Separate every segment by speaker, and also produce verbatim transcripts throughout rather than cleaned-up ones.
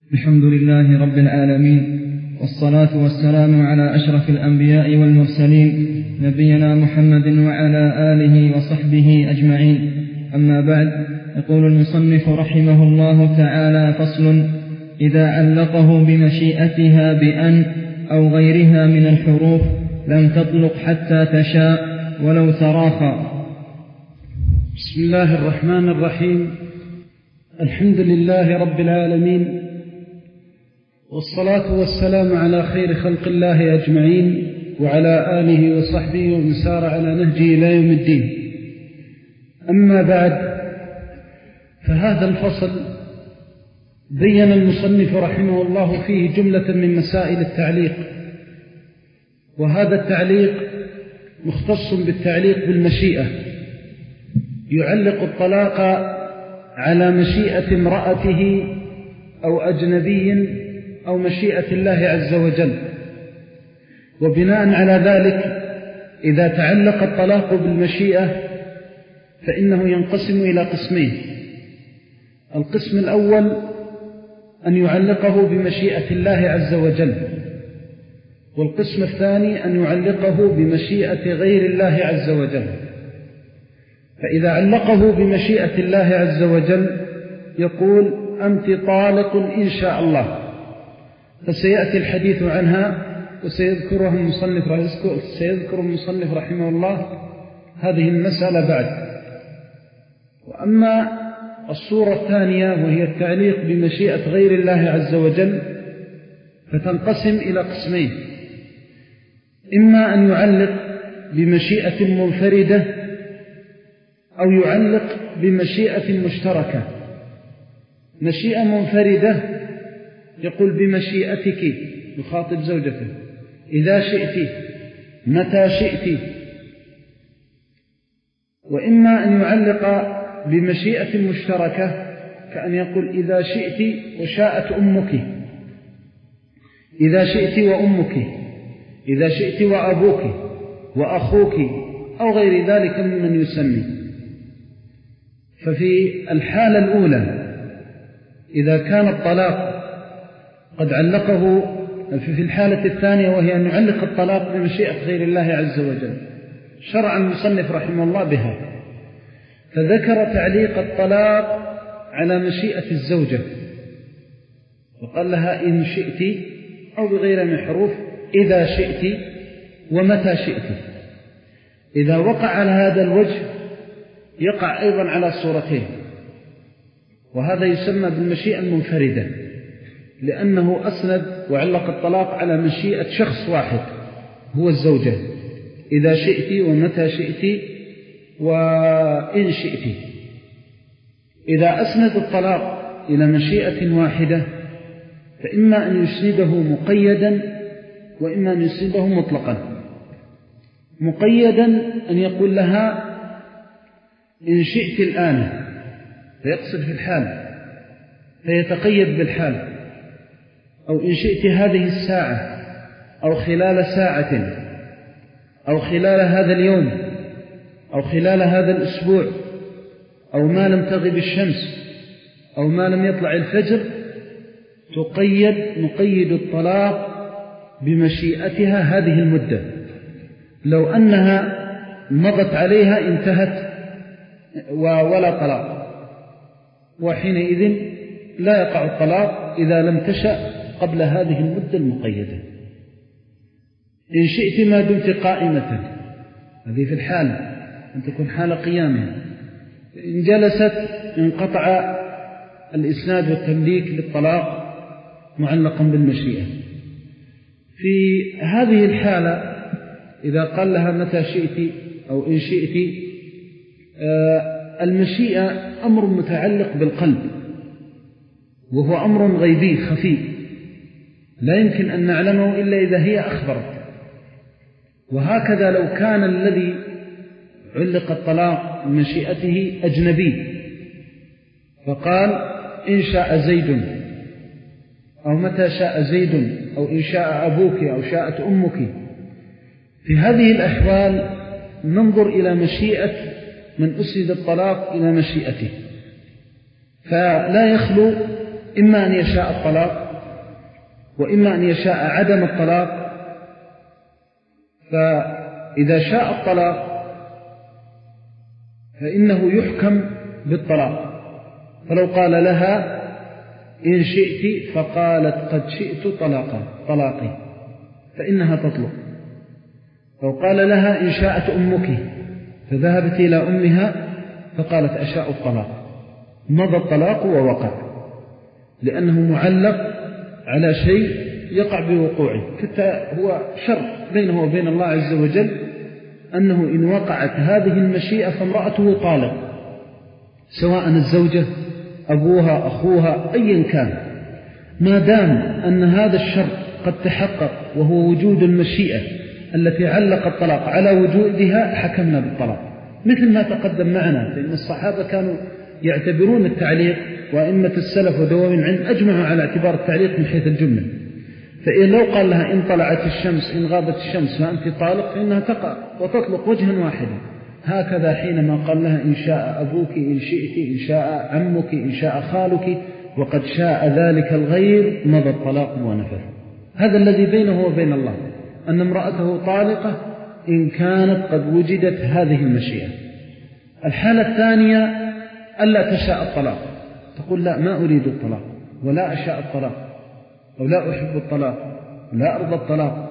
Speaker 1: الحمد لله رب العالمين، والصلاة والسلام على أشرف الأنبياء والمرسلين نبينا محمد وعلى آله وصحبه أجمعين. أما بعد، يقول المصنف رحمه الله تعالى: فصل: إذا علقه بمشيئتها بأن أو غيرها من الحروف لم تطلق حتى تشاء ولو تراخى.
Speaker 2: بسم الله الرحمن الرحيم. الحمد لله رب العالمين، والصلاة والسلام على خير خلق الله أجمعين، وعلى آله وصحبه ومن سار على نهجه إلى يوم الدين. أما بعد، فهذا الفصل بين المصنف رحمه الله فيه جملة من مسائل التعليق، وهذا التعليق مختص بالتعليق بالمشيئة. يعلق الطلاق على مشيئة امرأته أو أجنبي أو مشيئة الله عز وجل، وبناء على ذلك إذا تعلق الطلاق بالمشيئة فإنه ينقسم إلى قسمين. القسم الأول أن يعلقه بمشيئة الله عز وجل، والقسم الثاني أن يعلقه بمشيئة غير الله عز وجل. فإذا علقه بمشيئة الله عز وجل يقول: أنت طالق إن شاء الله، فسيأتي الحديث عنها وسيذكرها المصنف سيذكر المصنف رحمه الله هذه المسألة بعد. وأما الصورة الثانية وهي التعليق بمشيئة غير الله عز وجل فتنقسم إلى قسمين: إما أن يعلق بمشيئة منفردة أو يعلق بمشيئة مشتركة. مشيئة منفردة يقول: بمشيئتك، يخاطب زوجته، إذا شئت، متى شئت. وإما أن يعلق بمشيئة مشتركة كأن يقول: إذا شئت وشاءت أمك، إذا شئت وأمك، إذا شئت وأبوك وأخوك، أو غير ذلك ممن يسمي. ففي الحالة الأولى إذا كان الطلاق قد علقه، في الحالة الثانية وهي أن يعلق الطلاق بمشيئة غير الله عز وجل، شرع المصنف رحمه الله بها، فذكر تعليق الطلاق على مشيئة الزوجة، وقال لها: إن شئت، أو بغير من حروف: إذا شئت ومتى شئت. إذا وقع على هذا الوجه يقع أيضا على صورتين، وهذا يسمى بالمشيئة المنفردة، لأنه أسند وعلق الطلاق على مشيئة شخص واحد هو الزوجة: إذا شئت ومتى شئت وإن شئت. إذا أسند الطلاق إلى مشيئة واحدة فإما أن يسنده مقيدا وإما أن يسنده مطلقا. مقيدا أن يقول لها: إن شئت الآن، فيقصد في الحال فيتقيد بالحال، أو إن شئت هذه الساعة، أو خلال ساعة، أو خلال هذا اليوم، أو خلال هذا الأسبوع، أو ما لم تغب الشمس، أو ما لم يطلع الفجر. تقيد نقيد الطلاق بمشيئتها هذه المدة. لو أنها مضت عليها انتهت ولا طلاق، وحينئذ لا يقع الطلاق إذا لم تشأ قبل هذه المدة المقيدة. إن شئت ما دمت قائمة، هذه في الحال أن تكون حال قيامها. إن جلست انقطع الإسناد والتمليك للطلاق معلقا بالمشيئة. في هذه الحالة إذا قال لها متى شئت أو إن شئت، المشيئة أمر متعلق بالقلب، وهو أمر غيبي خفي لا يمكن أن نعلمه إلا إذا هي أخبرت. وهكذا لو كان الذي علق الطلاق بمشيئته أجنبي فقال: إن شاء زيد، أو متى شاء زيد، أو إن شاء أبوك، أو شاءت أمك، في هذه الأحوال ننظر إلى مشيئة من أسند الطلاق إلى مشيئته، فلا يخلو إما أن يشاء الطلاق وإما أن يشاء عدم الطلاق. فإذا شاء الطلاق فإنه يحكم بالطلاق. فلو قال لها إن شئت فقالت قد شئت طلاقا طلاقي فإنها تطلق. لو قال لها إن شاءت أمك فذهبت إلى أمها فقالت أشاء الطلاق، مضى الطلاق ووقع، لأنه معلق على شيء يقع بوقوعه. حتى هو شر بينه وبين الله عز وجل أنه إن وقعت هذه المشيئة فامرأته طالق، سواء الزوجة أبوها أخوها أيا كان، ما دام أن هذا الشر قد تحقق وهو وجود المشيئة التي علق الطلاق على وجودها حكمنا بالطلاق، مثل ما تقدم معنا. فإن الصحابة كانوا يعتبرون التعليق، وأئمة السلف ودوام العلم أجمعوا على اعتبار التعليق من حيث الجملة. فإن لو قال لها إن طلعت الشمس إن غابت الشمس فأنت طالق فإنها تقع وتطلق وجها واحدا. هكذا حينما قال لها إن شاء أبوك إن شئت إن شاء عمك إن شاء خالك وقد شاء ذلك الغير مضى الطلاق ونفذ. هذا الذي بينه وبين الله، أن امرأته طالقة إن كانت قد وجدت هذه المشيئة. الحالة الثانية ألا تشاء الطلاق، تقول لا ما أريد الطلاق ولا أشاء الطلاق أو لا أحب الطلاق ولا أرضى الطلاق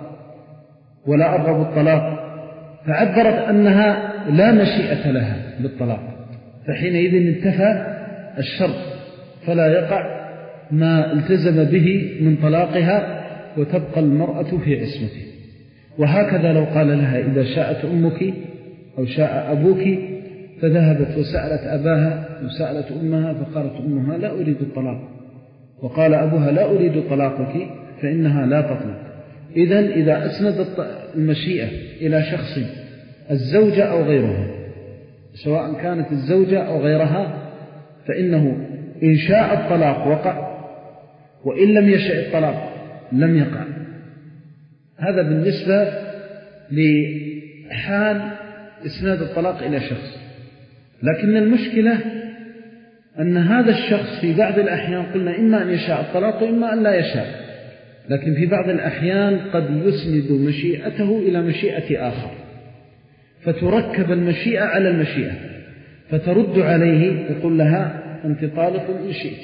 Speaker 2: ولا أرغب الطلاق، فعبرت أنها لا مشيئة لها بالطلاق، فحينئذ انتفى الشرط فلا يقع ما التزم به من طلاقها وتبقى المرأة في عصمته. وهكذا لو قال لها إذا شاءت أمك أو شاء أبوك فذهبت وسألت أباها وسألت أمها فقالت أمها لا أريد الطلاق وقال أبوها لا أريد طلاقك فإنها لا تطلق. إذن إذا أسندت المشيئة إلى شخص الزوجة أو غيرها، سواء كانت الزوجة أو غيرها، فإنه إن شاء الطلاق وقع وإن لم يشاء الطلاق لم يقع. هذا بالنسبة لحال إسناد الطلاق إلى شخص. لكن المشكلة أن هذا الشخص في بعض الأحيان قلنا إما أن يشاء الطلاق وإما أن لا يشاء، لكن في بعض الأحيان قد يسند مشيئته إلى مشيئة آخر، فتركب المشيئة على المشيئة، فترد عليه يقول لها أنت طالق إن شئت،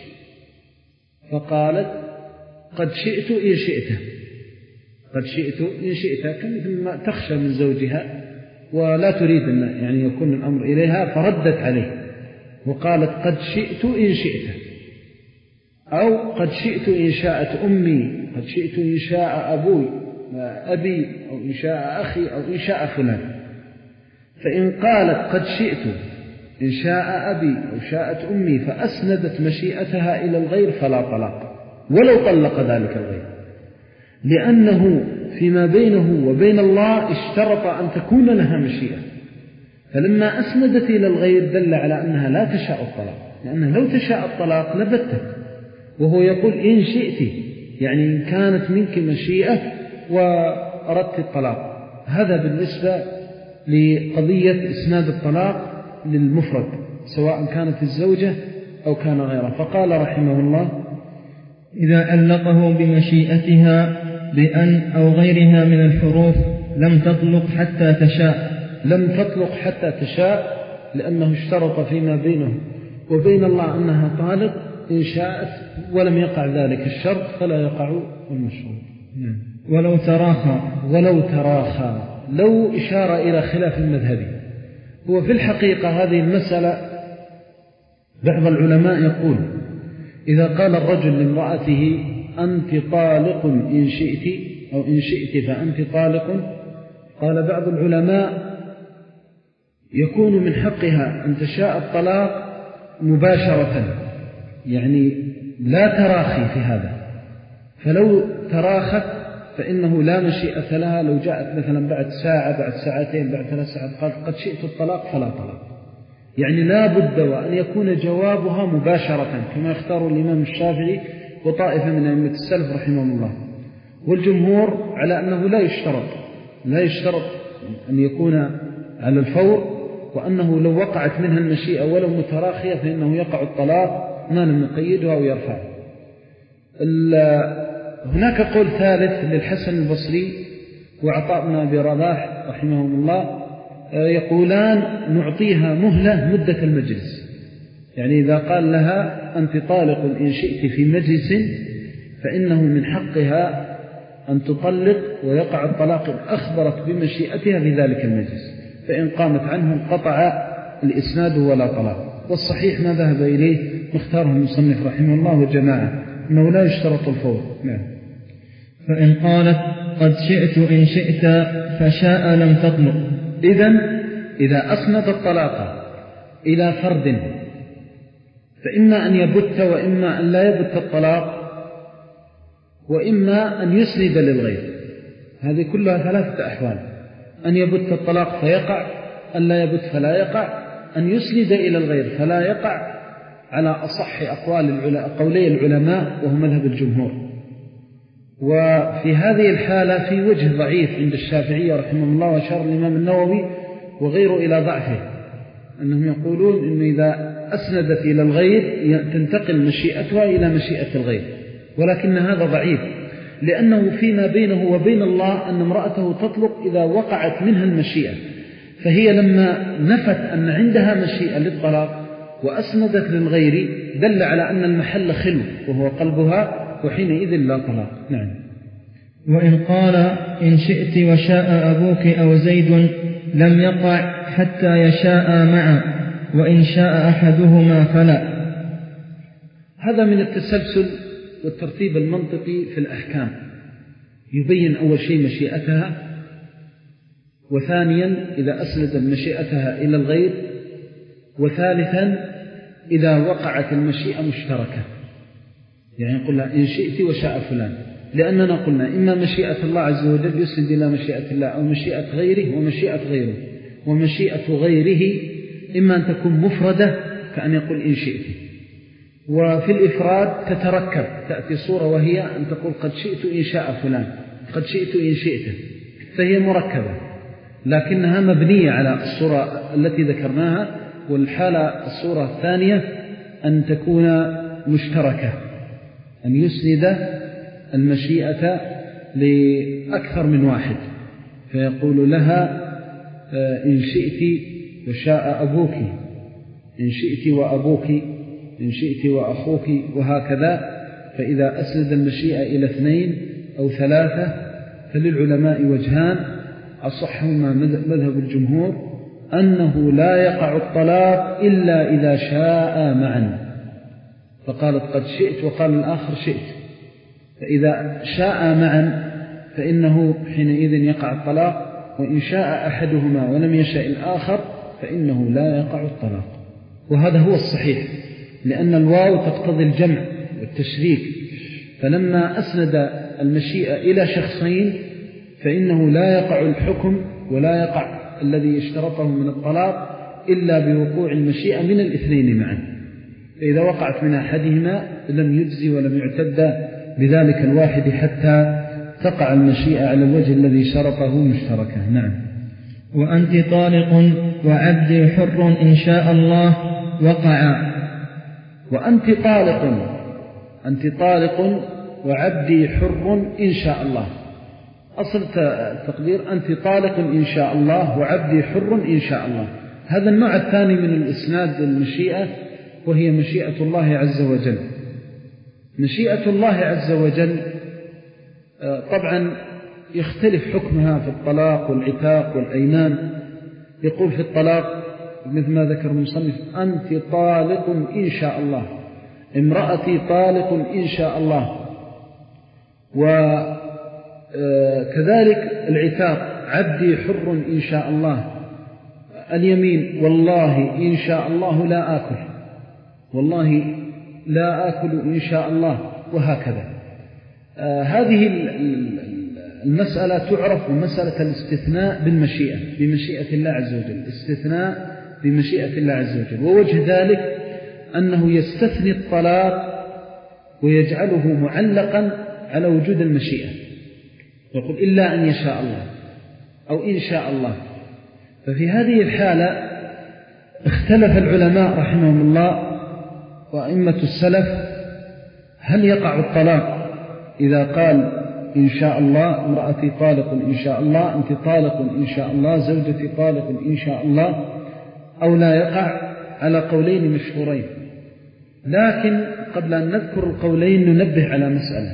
Speaker 2: فقالت قد شئت إن شئت قد شئت إن شئت كمثل ما تخشى من زوجها ولا تريد أن يعني يكون الأمر إليها، فردت عليه وقالت قد شئت إن شئت، أو قد شئت إن شاءت أمي، قد شئت إن شاء أبوي أبي، أو إن شاء أخي، أو إن شاء فلان. فإن قالت قد شئت إن شاء أبي أو شاءت أمي فأسندت مشيئتها إلى الغير فلا طلاق ولو طلق ذلك الغير، لأنه فيما بينه وبين الله اشترط أن تكون لها مشيئة، فلما أسندت إلى الغير دل على أنها لا تشاء الطلاق، لأنها لو تشاء الطلاق لبتت، وهو يقول إن شئت يعني إن كانت منك مشيئة وأردت الطلاق. هذا بالنسبة لقضية إسناد الطلاق للمفرد سواء كانت الزوجة أو كان غيرها. فقال رحمه الله
Speaker 1: إذا علقه بمشيئتها بأن أو غيرها من الحروف لم تطلق حتى تشاء.
Speaker 2: لم تطلق حتى تشاء لأنه اشترط فيما بينه وبين الله أنها طالق إن شاءت، ولم يقع ذلك الشرط فلا يقع المشروط.
Speaker 1: ولو تراخى
Speaker 2: ولو تراخى لو إشارة إلى خلاف المذهبي. هو في الحقيقة هذه المسألة بعض العلماء يقول إذا قال الرجل لامرأته أنت طالق إن شئت أو إن شئت فأنت طالق، قال بعض العلماء يكون من حقها أن تشاء الطلاق مباشرة، يعني لا تراخي في هذا. فلو تراخت فإنه لا مشيئة لها. لو جاءت مثلا بعد ساعة بعد ساعتين بعد ثلاث ساعات قالت قد شئت الطلاق فلا طلاق، يعني لا بد وأن يكون جوابها مباشرة كما يختار الإمام الشافعي وطائفة من أئمة السلف رحمهم الله. والجمهور على أنه لا يشترط لا يشترط أن يكون على الفور، وأنه لو وقعت منها المشيئة ولو متراخية فإنه يقع الطلاق ما لم يقيدها أو يرفعه. هناك قول ثالث للحسن البصري وعطاء بن أبي رباح رحمهم الله، يقولان نعطيها مهلة مدة المجلس، يعني إذا قال لها أنت طالق إن شئت في مجلس فإنه من حقها أن تطلق ويقع الطلاق إن أخبرت بمشيئتها في ذلك المجلس، فإن قامت عنه انقطع الإسناد ولا طلاق. والصحيح ما ذهب إليه مختاره المصنف رحمه الله وجماعة أنه لا يشترط الفور. نعم.
Speaker 1: فإن قالت قد شئت إن شئت فشاء لم تطلق.
Speaker 2: إذن إذا أسند الطلاق إلى فرد فإما أن يبت وإما أن لا يبت الطلاق وإما أن يسند للغير. هذه كلها ثلاثة أحوال: أن يبت الطلاق فيقع، أن لا يبت فلا يقع، أن يسند إلى الغير فلا يقع، على أصح أقوال قولي العلماء وهو مذهب الجمهور. وفي هذه الحالة في وجه ضعيف عند الشافعية رحمه الله وأشار الإمام النووي وغيره إلى ضعفه، أنهم يقولون إنه إذا أسندت إلى الغير تنتقل مشيئتها إلى مشيئة الغير، ولكن هذا ضعيف لأنه فيما بينه وبين الله أن امرأته تطلق إذا وقعت منها المشيئة، فهي لما نفت أن عندها مشيئة للطلاق وأسندت للغير دل على أن المحل خلو وهو قلبها، وحينئذ لا طلاق. نعم.
Speaker 1: وإن قال إن شئت وشاء أبوك أو زيد لم يقع حتى يشاء معا، وإن شاء أحدهما فلا.
Speaker 2: هذا من التسلسل والترتيب المنطقي في الأحكام، يبين أول شيء مشيئتها، وثانيا إذا أسند مشيئتها إلى الغير، وثالثا إذا وقعت المشيئة مشتركة، يعني يقول لها إن شئت وشاء فلان، لأننا قلنا إما مشيئة الله عز وجل يسند إلى مشيئة الله أو مشيئة غيره ومشيئة غيره، ومشيئة غيره إما أن تكون مفردة كأن يقول إن شئت، وفي الإفراد تتركب تأتي صورة وهي أن تقول قد شئت إن شاء فلان، قد شئت إن شئت، فهي مركبة لكنها مبنية على الصورة التي ذكرناها. والحالة الصورة الثانية أن تكون مشتركة، أن يسند المشيئة لأكثر من واحد، فيقول لها إن شئت وشاء أبوك، إن شئت وأبوك، إن شئت وأخوك، وهكذا. فإذا أسند المشيئة إلى اثنين أو ثلاثة فللعلماء وجهان، أصحهما مذهب الجمهور أنه لا يقع الطلاق إلا إذا شاء معا، فقالت قد شئت وقال الآخر شئت، فإذا شاء معا فإنه حينئذ يقع الطلاق، وإن شاء أحدهما ولم يشاء الآخر فإنه لا يقع الطلاق. وهذا هو الصحيح، لأن الواو تقتضي الجمع والتشريك، فلما أسند المشيئة إلى شخصين فإنه لا يقع الحكم ولا يقع الذي اشترطه من الطلاق إلا بوقوع المشيئة من الاثنين معا، فإذا وقعت من أحدهما لم يجزي ولم يعتد بذلك الواحد حتى تقع المشيئة على الوجه الذي شرطه مشتركا. نعم.
Speaker 1: وأنت طالق وعبدي حر إن شاء الله وقع.
Speaker 2: وأنت طالق، أنت طالق وعبدي حر إن شاء الله، أصل التقدير أنت طالق إن شاء الله وعبدي حر إن شاء الله. هذا النوع الثاني من الإسناد المشيئة، وهي مشيئة الله عز وجل. مشيئة الله عز وجل طبعا يختلف حكمها في الطلاق والعتاق والأيمان. يقول في الطلاق مثل ما ذكر المصنف أنت طالق إن شاء الله، امرأتي طالق إن شاء الله. وكذلك العتاق عبدي حر إن شاء الله. اليمين والله إن شاء الله لا آكل، والله لا آكل إن شاء الله، وهكذا. آه هذه المسألة تعرف مسألة الاستثناء بالمشيئة، بمشيئة الله عز وجل، استثناء بمشيئة الله عز وجل. ووجه ذلك أنه يستثني الطلاق ويجعله معلقا على وجود المشيئة، يقول إلا أن يشاء الله أو إن شاء الله. ففي هذه الحالة اختلف العلماء رحمهم الله وأئمة السلف هل يقع الطلاق إذا قال إن شاء الله امرأتي طالق إن شاء الله، أنت طالق إن شاء الله، زوجتي طالق إن شاء الله، أو لا يقع؟ على قولين مشهورين، لكن قبل أن نذكر القولين ننبه على مسألة،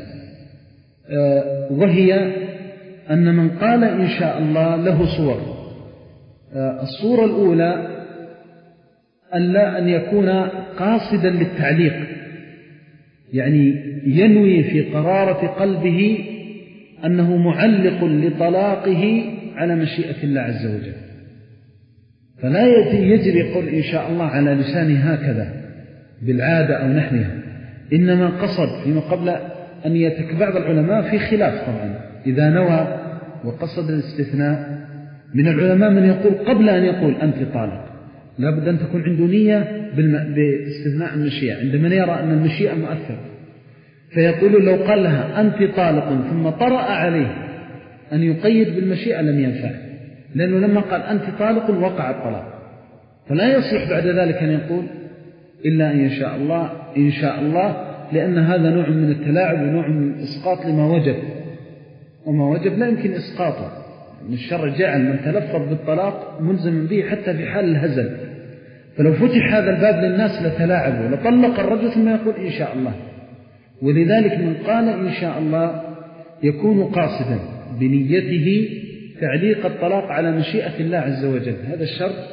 Speaker 2: وهي أن من قال إن شاء الله له صور. الصورة الأولى أن لا أن يكون قاصدا للتعليق، يعني ينوي في قرارة قلبه أنه معلق لطلاقه على مشيئة الله عز وجل، فلا يجري يقول إن شاء الله على لسانه هكذا بالعادة أو نحوها، إنما قصد فيما قبل أن يتك. بعض العلماء في خلاف طبعا إذا نوى وقصد الاستثناء، من العلماء من يقول قبل أن يقول أنت طالق لابد أن تكون عنده نية باستثناء المشيئة، عندما يرى أن المشيئة مؤثرة، فيقول لو قال لها أنت طالق ثم طرأ عليه أن يقيد بالمشيئة لم ينفع، لأنه لما قال أنت طالق وقع الطلاق، فلا يصلح بعد ذلك أن يقول إلا أن يشاء الله إن شاء الله، لأن هذا نوع من التلاعب ونوع من الإسقاط لما وجب، وما وجب لا يمكن إسقاطه. الشرع جعل من تلفظ بالطلاق ملزم به حتى في حال الهزل، فلو فتح هذا الباب للناس لتلاعبوا، لطلق الرجل ثم يقول إن شاء الله. ولذلك من قال إن شاء الله يكون قاصدا بنيته تعليق الطلاق على مشيئة الله عز وجل، هذا الشرط.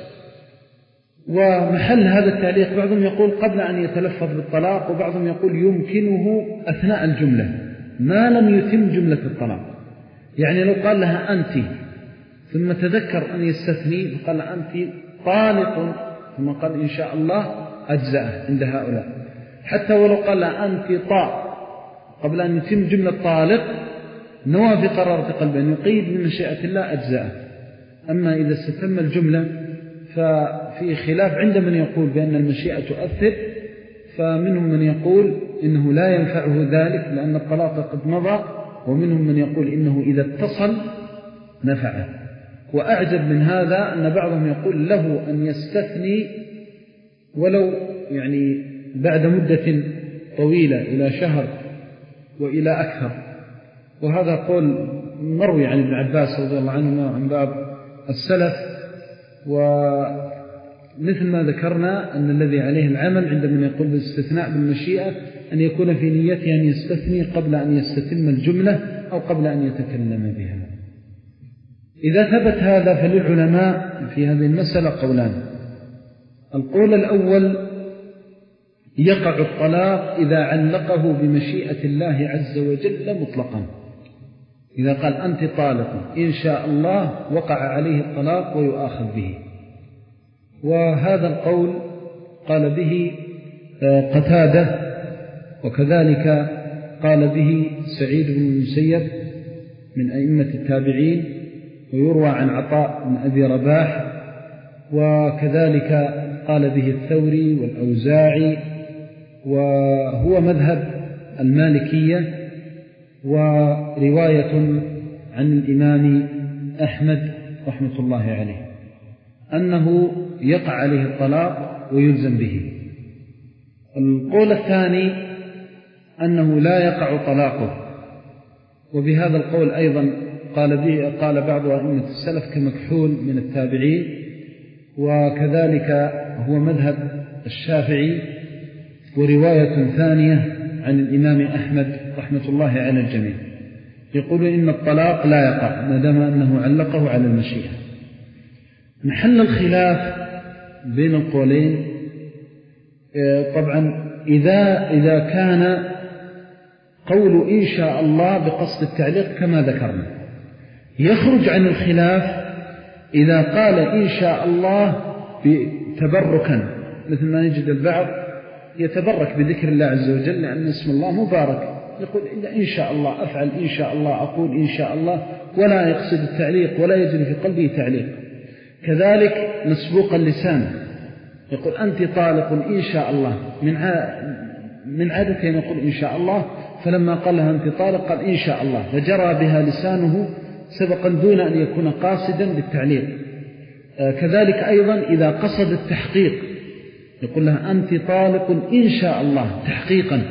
Speaker 2: ومحل هذا التعليق بعضهم يقول قبل أن يتلفظ بالطلاق، وبعضهم يقول يمكنه أثناء الجملة ما لم يتم جملة الطلاق، يعني لو قال لها أنت ثم تذكر أن يستثني وقال أنت طالق ثم قال إن شاء الله أجزأه عند هؤلاء، حتى ولو قال لها أنت طاء قبل أن يتم جملة طالق نوى في قرارة قلبه أن يقيد بمشيئة الله أجزأه. أما إذا استتم الجملة ففي خلاف عند من يقول بأن المشيئة تؤثر، فمنهم من يقول إنه لا ينفعه ذلك لأن الطلاق قد مضى، ومنهم من يقول إنه إذا اتصل نفعه. وأعجب من هذا أن بعضهم يقول له أن يستثني ولو يعني بعد مدة طويلة إلى شهر وإلى أكثر، وهذا قول مروي عن ابن عباس رضي الله عنه عن بعض السلف. ومثل ما ذكرنا أن الذي عليه العمل عندما يقول بالاستثناء بالمشيئة أن يكون في نيته أن يستثني قبل أن يستتم الجملة أو قبل أن يتكلم بها. إذا ثبت هذا فللعلماء في هذه المسألة قولان. القول الأول يقع الطلاق إذا علقه بمشيئة الله عز وجل مطلقا، إذا قال أنت طالق إن شاء الله وقع عليه الطلاق ويؤاخذ به. وهذا القول قال به قتادة، وكذلك قال به سعيد بن المسيب من أئمة التابعين، ويروى عن عطاء بن أبي رباح، وكذلك قال به الثوري والأوزاعي، وهو مذهب المالكية، ورواية عن الإمام أحمد رحمة الله عليه أنه يقع عليه الطلاق ويلزم به. القول الثاني أنه لا يقع طلاقه، وبهذا القول أيضا قال به قال بعض أئمة السلف كمكحول من التابعين، وكذلك هو مذهب الشافعي. ورواية ثانية عن الإمام أحمد رحمة الله على الجميع يقول إن الطلاق لا يقع ما دام أنه علقه على المشيئة. محل الخلاف بين القولين طبعا إذا إذا كان قول إن شاء الله بقصد التعليق كما ذكرنا، يخرج عن الخلاف إذا قال إن شاء الله تبركا، مثل ما نجد البعض يتبرك بذكر الله عز وجل لأن اسم الله مبارك، يقول إن شاء الله أفعل إن شاء الله أقول إن شاء الله، ولا يقصد التعليق ولا يجري في قلبه تعليق. كذلك مسبوق اللسان يقول أنت طالق إن شاء الله، من من عادته يقول إن شاء الله، فلما قال لها أنت طالق قال إن شاء الله، فجرى بها لسانه سبقا دون أن يكون قاصدا للتعليق. كذلك أيضا إذا قصد التحقيق يقول لها أنت طالق إن شاء الله تحقيقا،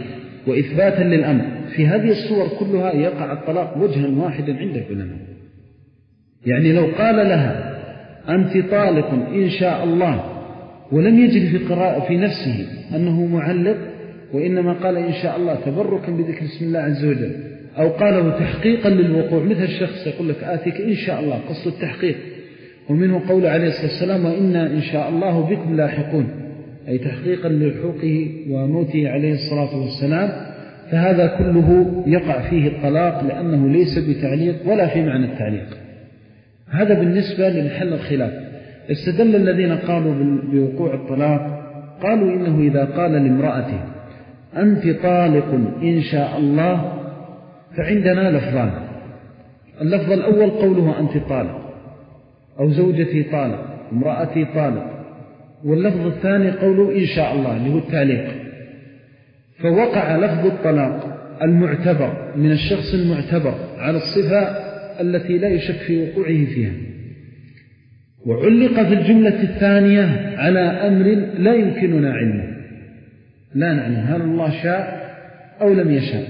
Speaker 2: وإثباتا للأمر. في هذه الصور كلها يقع الطلاق وجها واحدا عند العلماء. يعني لو قال لها أنت طالق إن شاء الله ولم يجد في قراءة في نفسه أنه معلق، وإنما قال إن شاء الله تبركا بذكر اسم الله عز وجل، أو قاله تحقيقا للوقوع، مثل الشخص يقول لك آتيك إن شاء الله، قصد التحقيق. ومنه قول عليه الصلاة والسلام وإنا إن شاء الله بكم لاحقون، أي تحقيقا للحوقه وموته عليه الصلاة والسلام. فهذا كله يقع فيه الطلاق لأنه ليس بتعليق ولا في معنى التعليق. هذا بالنسبة لمحل الخلاف. استدل الذين قالوا بوقوع الطلاق قالوا إنه إذا قال لامرأته أنت طالق إن شاء الله فعندنا لفظان. اللفظ الأول قوله أنت طالق أو زوجتي طالق امرأتي طالق، واللفظ الثاني قوله إن شاء الله اللي هو التعليق. فوقع لفظ الطلاق المعتبر من الشخص المعتبر على الصفة التي لا يشك في وقوعه فيها، وعلق في الجملة الثانية على أمر لا يمكننا علمه، لا نعلم هل الله شاء أو لم يشاء.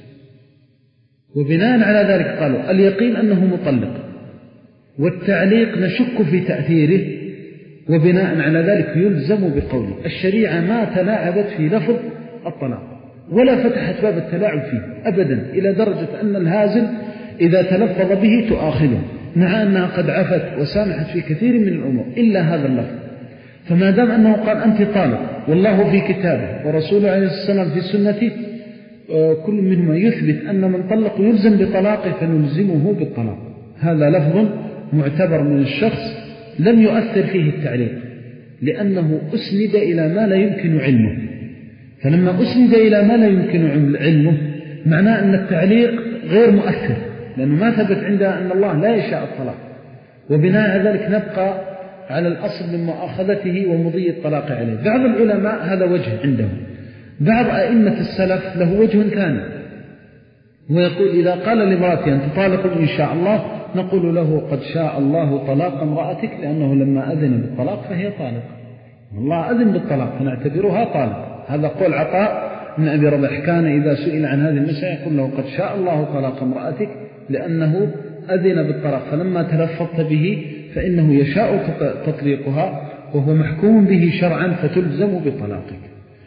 Speaker 2: وبناء على ذلك قالوا اليقين أنه مطلق، والتعليق نشك في تأثيره، وبناء على ذلك يلزم بقوله. الشريعة ما تلاعبت في لفظ الطلاق ولا فتحت باب التلاعب فيه أبدا، إلى درجة أن الهازل إذا تلفظ به تؤاخذه، مع أنها قد عفت وسامحت في كثير من الأمور إلا هذا اللفظ. فما دام أنه قال أنت طالق والله في كتابه ورسوله عليه الصلاة والسلام في سنته كل منهما يثبت أن من طلق يلزم بطلاقه فنلزمه بالطلاق. هذا لفظ معتبر من الشخص لم يؤثر فيه التعليق، لأنه أسند إلى ما لا يمكن علمه. فلما أسند إلى ما لا يمكن علمه معناه أن التعليق غير مؤثر، لأنه ما ثبت عندها أن الله لا يشاء الطلاق. وبناء على ذلك نبقى على الأصل من مؤاخذته ومضي الطلاق عليه. بعض العلماء هذا وجه عندهم، بعض أئمة السلف له وجه ثاني، ويقول إذا قال لامرأتي أنت طالق إن شاء الله نقول له قد شاء الله طلاق امرأتك، لأنه لما أذن بالطلاق فهي طالق، الله أذن بالطلاق فنعتبرها طالق. هذا قول عطاء من أبي رباح كان إذا سئل عن هذه المسألة يقول له قد شاء الله طلاق امرأتك لأنه أذن بالطلاق، فلما تلفظت به فإنه يشاء تطليقها وهو محكوم به شرعا فتلزم بطلاقك.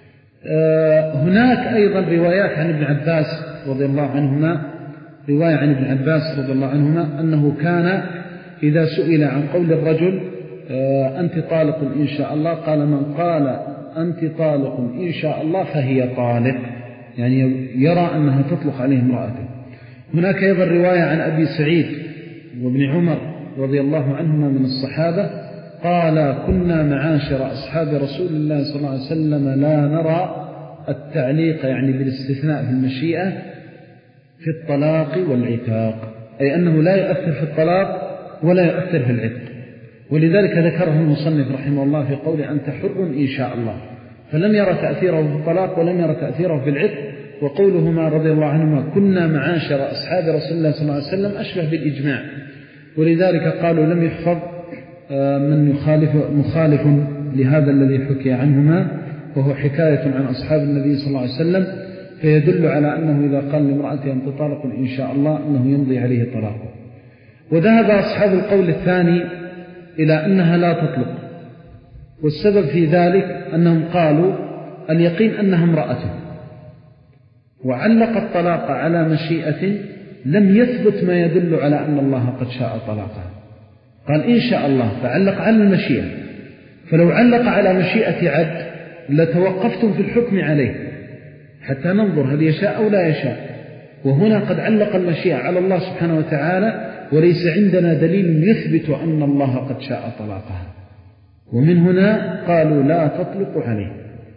Speaker 2: هناك أيضا روايات عن ابن عباس رضي الله عنهما، رواية عن ابن عباس رضي الله عنهما أنه كان إذا سئل عن قول الرجل أنت طالق إن شاء الله قال من قال أنت طالق إن شاء الله فهي طالق، يعني يرى أنها تطلق عليه امرأته. هناك أيضا رواية عن أبي سعيد وابن عمر رضي الله عنهما من الصحابة قال كنا معاشر أصحاب رسول الله صلى الله عليه وسلم لا نرى التعليق يعني بالاستثناء في المشيئة في الطلاق والعتاق، أي أنه لا يؤثر في الطلاق ولا يؤثر في العتق. ولذلك ذكره المصنف رحمه الله في قول أنت حر إن شاء الله، فلم يرى تأثيره في الطلاق ولم يرى تأثيره في العتق. وقولهما رضي الله عنهما كنا معاشر أصحاب رسول الله صلى الله عليه وسلم أشبه بالإجماع، ولذلك قالوا لم يحفظ من يخالف مخالف لهذا الذي حكي عنهما، وهو حكاية عن أصحاب النبي صلى الله عليه وسلم، فيدل على أنه إذا قال لامرأته أن تطالق إن شاء الله أنه يمضي عليه طلاقه. وذهب أصحاب القول الثاني إلى أنها لا تطلق، والسبب في ذلك أنهم قالوا اليقين أنها امرأته، وعلق الطلاق على مشيئة لم يثبت ما يدل على أن الله قد شاء طلاقها. قال إن شاء الله فعلق على المشيئة، فلو علق على مشيئة عبد لتوقفتم في الحكم عليه حتى ننظر هل يشاء أو لا يشاء. وهنا قد علق المشيئة على الله سبحانه وتعالى، وليس عندنا دليل يثبت أن الله قد شاء طلاقها، ومن هنا قالوا لا تطلق عليه.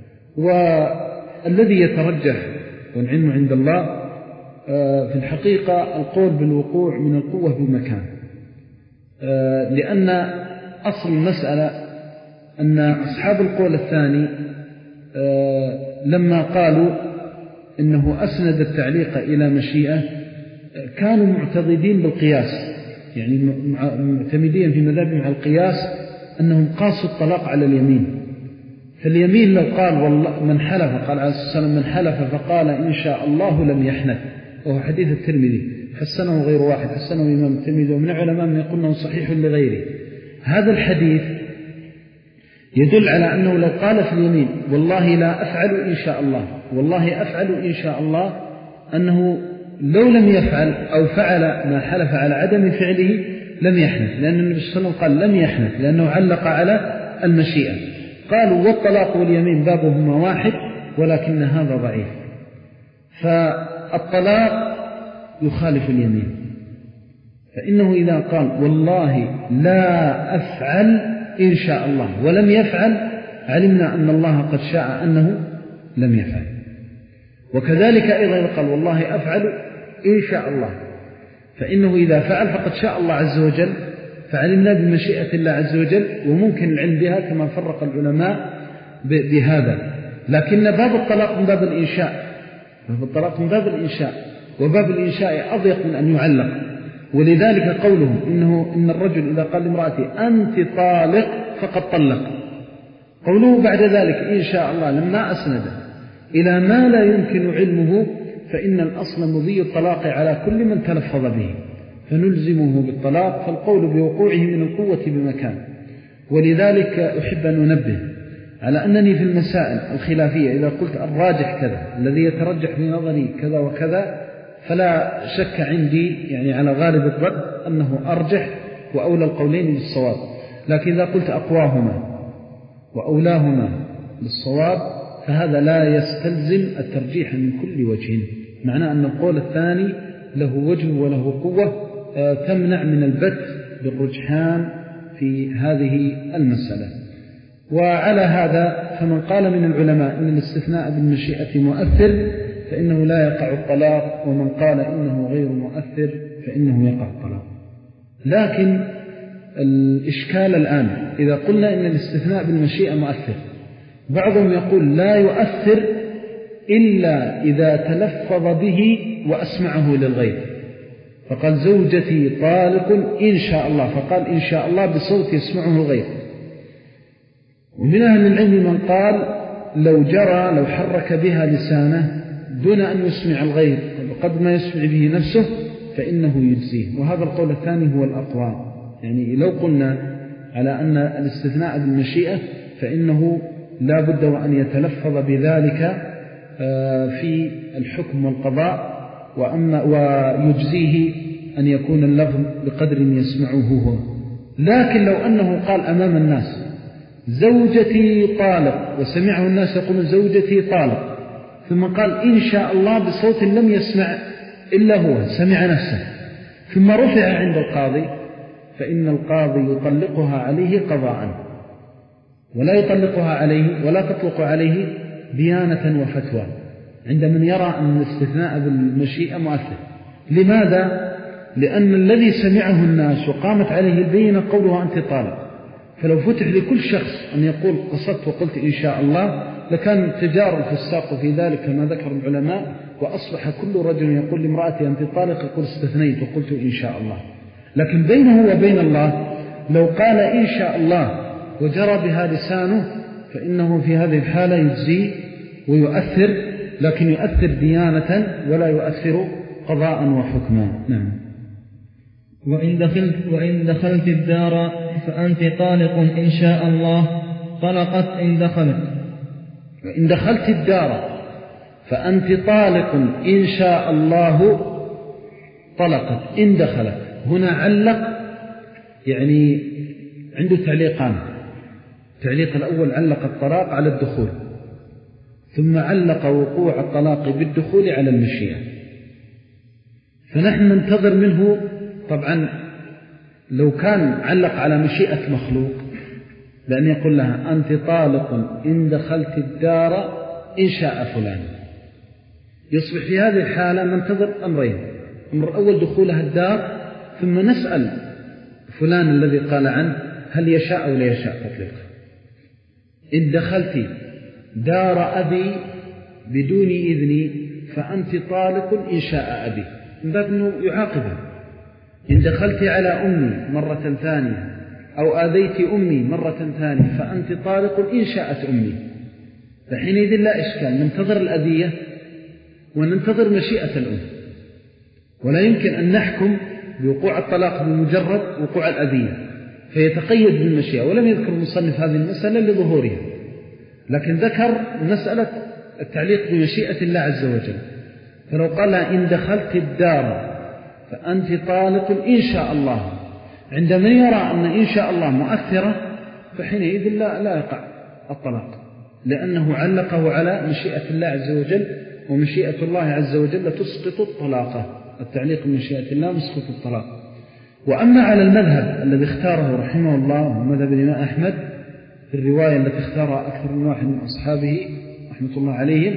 Speaker 2: والذي يترجح والعلم عند الله في الحقيقة القول بالوقوع من القوة بمكان، لأن أصل المسألة أن أصحاب القول الثاني لما قالوا إنه أسند التعليق إلى مشيئة كانوا معتضدين بالقياس، يعني معتمدين في مذهبهم على القياس أنهم قاسوا الطلاق على اليمين، فاليمين لو قال والله من حلف، قال عليه الصلاة والسلام من حلف فقال إن شاء الله لم يحنث، وهو حديث الترمذي حسنه غير واحد، حسنه إمام الترمذي ومن علماء من يقول أنه صحيح لغيره. هذا الحديث يدل على أنه لو قال في اليمين والله لا أفعل إن شاء الله، والله أفعل إن شاء الله، أنه لو لم يفعل أو فعل ما حلف على عدم فعله لم يحنث، لأن النبي صلى الله عليه وسلم قال لم يحنث لأنه علق على المشيئة. قالوا والطلاق واليمين بابهما واحد، ولكن هذا ضعيف. فالطلاق يخالف اليمين، فإنه إذا قال والله لا أفعل إن شاء الله ولم يفعل، علمنا أن الله قد شاء أنه لم يفعل. وكذلك أيضا إذا قال والله أفعل إن شاء الله، فإنه إذا فعل فقد شاء الله عز وجل، فعلمنا بمشيئة الله عز وجل، وممكن العلم بها كما فرق العلماء بهذا. لكن باب الطلاق من باب الإنشاء، باب الطلاق من باب الإنشاء، وباب الإنشاء أضيق من أن يعلق. ولذلك قولهم إنه إن الرجل إذا قال لامرأته أنت طالق فقد طلق، قوله بعد ذلك إن شاء الله لما أسند إلى ما لا يمكن علمه، فإن الأصل مضي الطلاق على كل من تلفظ به، فنلزمه بالطلاق، فالقول بوقوعه من القوة بمكان. ولذلك أحب أن أنبه على أنني في المسائل الخلافية إذا قلت الراجح كذا الذي يترجح في نظري كذا وكذا، فلا شك عندي يعني على غالب الظن أنه أرجح وأولى القولين للصواب. لكن إذا قلت أقواهما وأولاهما للصواب فهذا لا يستلزم الترجيح من كل وجه، معناه أن القول الثاني له وجه وله قوة تمنع من البت بالرجحان في هذه المسألة. وعلى هذا فمن قال من العلماء إن الاستثناء بالمشيئة مؤثر فإنه لا يقع الطلاق، ومن قال إنه غير مؤثر فإنه يقع الطلاق. لكن الإشكال الآن إذا قلنا إن الاستثناء بالمشيئة مؤثر، بعضهم يقول لا يؤثر إلا إذا تلفظ به وأسمعه للغير، فقال زوجتي طالق إن شاء الله، فقال إن شاء الله بصوت يسمعه الغير. ومن أهل العلم من قال لو جرى لو حرك بها لسانه دون أن يسمع الغير وقد ما يسمع به نفسه فإنه يجزيه، وهذا القول الثاني هو الأقوى. يعني لو قلنا على أن الاستثناء بالمشيئة فإنه لا بد وأن يتلفظ بذلك في الحكم والقضاء، وأما ويجزيه أن يكون اللفظ بقدر يسمعه هو. لكن لو أنه قال أمام الناس زوجتي طالق وسمعه الناس يقولون زوجتي طالق، ثم قال إن شاء الله بصوت لم يسمع إلا هو، سمع نفسه، ثم رفع عند القاضي، فإن القاضي يطلقها عليه قضاء، ولا يطلقها عليه ولا تطلق عليه ديانة وفتوى، عند من يرى أن الاستثناء بالمشيئة مؤثر. لماذا؟ لأن الذي سمعه الناس وقامت عليه البينة قولها أنت طالق، فلو فتح لكل شخص أن يقول قصدت وقلت إن شاء الله لكان تجار في الساق في ذلك كما ذكر العلماء، وأصبح كل رجل يقول لامرأتي أنت طالق يقول استثنيت وقلت إن شاء الله. لكن بينه وبين الله لو قال إن شاء الله وجرى بها لسانه فإنه في هذه الحالة يجزي ويؤثر، لكن يؤثر ديانة ولا يؤثر قضاء وحكما. نعم.
Speaker 1: وإن دخلت, وإن دخلت الدار فأنت طالق إن شاء الله طلقت إن دخلت.
Speaker 2: وإن دخلت الدار فأنت طالق إن شاء الله طلقت إن دخلت. هنا علق، يعني عنده تعليقان. التعليق الأول علق الطلاق على الدخول، ثم علق وقوع الطلاق بالدخول على المشيئة. فنحن ننتظر منه، طبعا لو كان علق على مشيئة مخلوق لأن يقول لها أنت طالق إن دخلت الدار إن شاء فلان، يصبح في هذه الحالة ننتظر أمرين: أمر الأول دخولها الدار، ثم نسأل فلان الذي قال عنه هل يشاء أو لا يشاء تطليقه. إن دخلت دار أبي بدون إذني فأنت طالق إن شاء أبي، من باب أنه يعاقبها. إن دخلت على أمي مرة ثانية أو آذيت أمي مرة ثانية فأنت طالق إن شاءت أمي، فحينئذ لا إشكال، ننتظر الأذية وننتظر مشيئة الأم، ولا يمكن أن نحكم بوقوع الطلاق بمجرد وقوع الأذية، فيتقيد بالمشيئة. ولم يذكر المصنف هذه المسألة لظهورها، لكن ذكر مسألة التعليق بمشيئة الله عز وجل. فلو قال إن دخلت الدار فأنت طالق إن شاء الله، عند من يرى أن إن شاء الله مؤثرة فحينئذ لا, لا يقع الطلاق، لأنه علقه على مشيئة الله عز وجل، ومشيئة الله عز وجل تسقط الطلاق. التعليق بمشيئة الله مسقط الطلاق. وأما على المذهب الذي اختاره رحمه الله ومذهب الإمام أحمد في الرواية التي اختارها أكثر من واحد من أصحابه رحمة الله عليهم،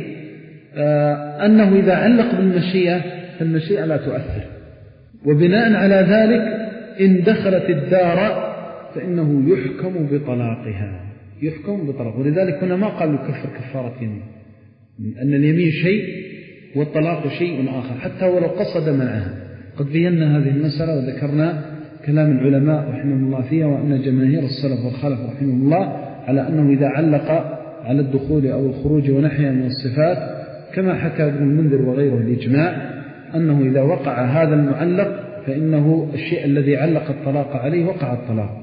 Speaker 2: آه أنه إذا علق بالمشيئة فالمشيئة لا تؤثر، وبناء على ذلك إن دخلت الدار فإنه يحكم بطلاقها، يحكم بطلاق. ولذلك هنا ما قال يكفر كفارة يمين، أن اليمين شيء والطلاق شيء آخر، حتى ولو قصد منعها. قد بينا هذه المسألة وذكرنا كلام العلماء رحمه الله فيها، وأن جماهير السلف والخلف رحمه الله على أنه إذا علق على الدخول أو الخروج ونحيها من الصفات، كما حكى ابن المنذر وغيره الإجماع، أنه إذا وقع هذا المعلق فإنه الشيء الذي علق الطلاق عليه وقع الطلاق.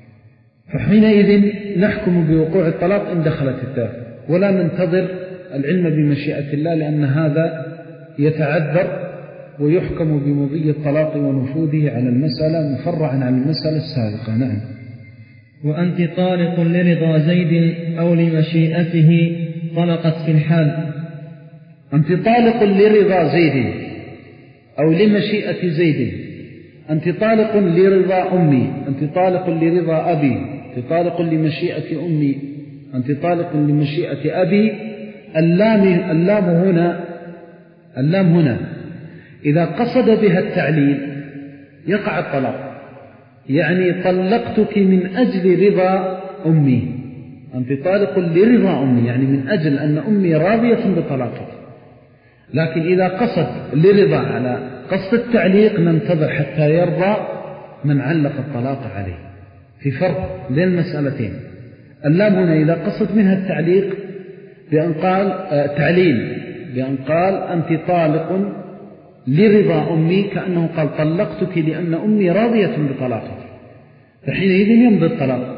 Speaker 2: فحينئذ نحكم بوقوع الطلاق إن دخلت الدار، ولا ننتظر العلم بمشيئة الله، لأن هذا يتعذر ويحكم بمضي الطلاق ونفوذه على المسألة مفرعا عن المسألة السابقة. نعم.
Speaker 1: وأنت طالق لرضا زيد أو لمشيئته طلقت في الحال.
Speaker 2: أنت طالق لرضا زيد أو لمشيئة زيد. أنت طالق لرضا أمي، أنت طالق لرضا أبي، أنت طالق لمشيئة أمي، أنت طالق لمشيئة أبي. اللام, اللام هنا اللام هنا إذا قصد بها التعليل يقع الطلاق، يعني طلقتك من أجل رضا أمي، أنت طالق لرضا أمي، يعني من أجل أن أمي راضية بطلاقك. لكن إذا قصد لرضا على قصد التعليق ننتظر حتى يرضى من علق الطلاق عليه. في فرق بين المسألتين. اللام هنا إذا قصد منها التعليق بأن قال آه تعليل بأن قال أنت طالق لرضا أمي، كأنه قال طلقتك لأن أمي راضية بطلاقك، فحينئذ يمضي الطلاق.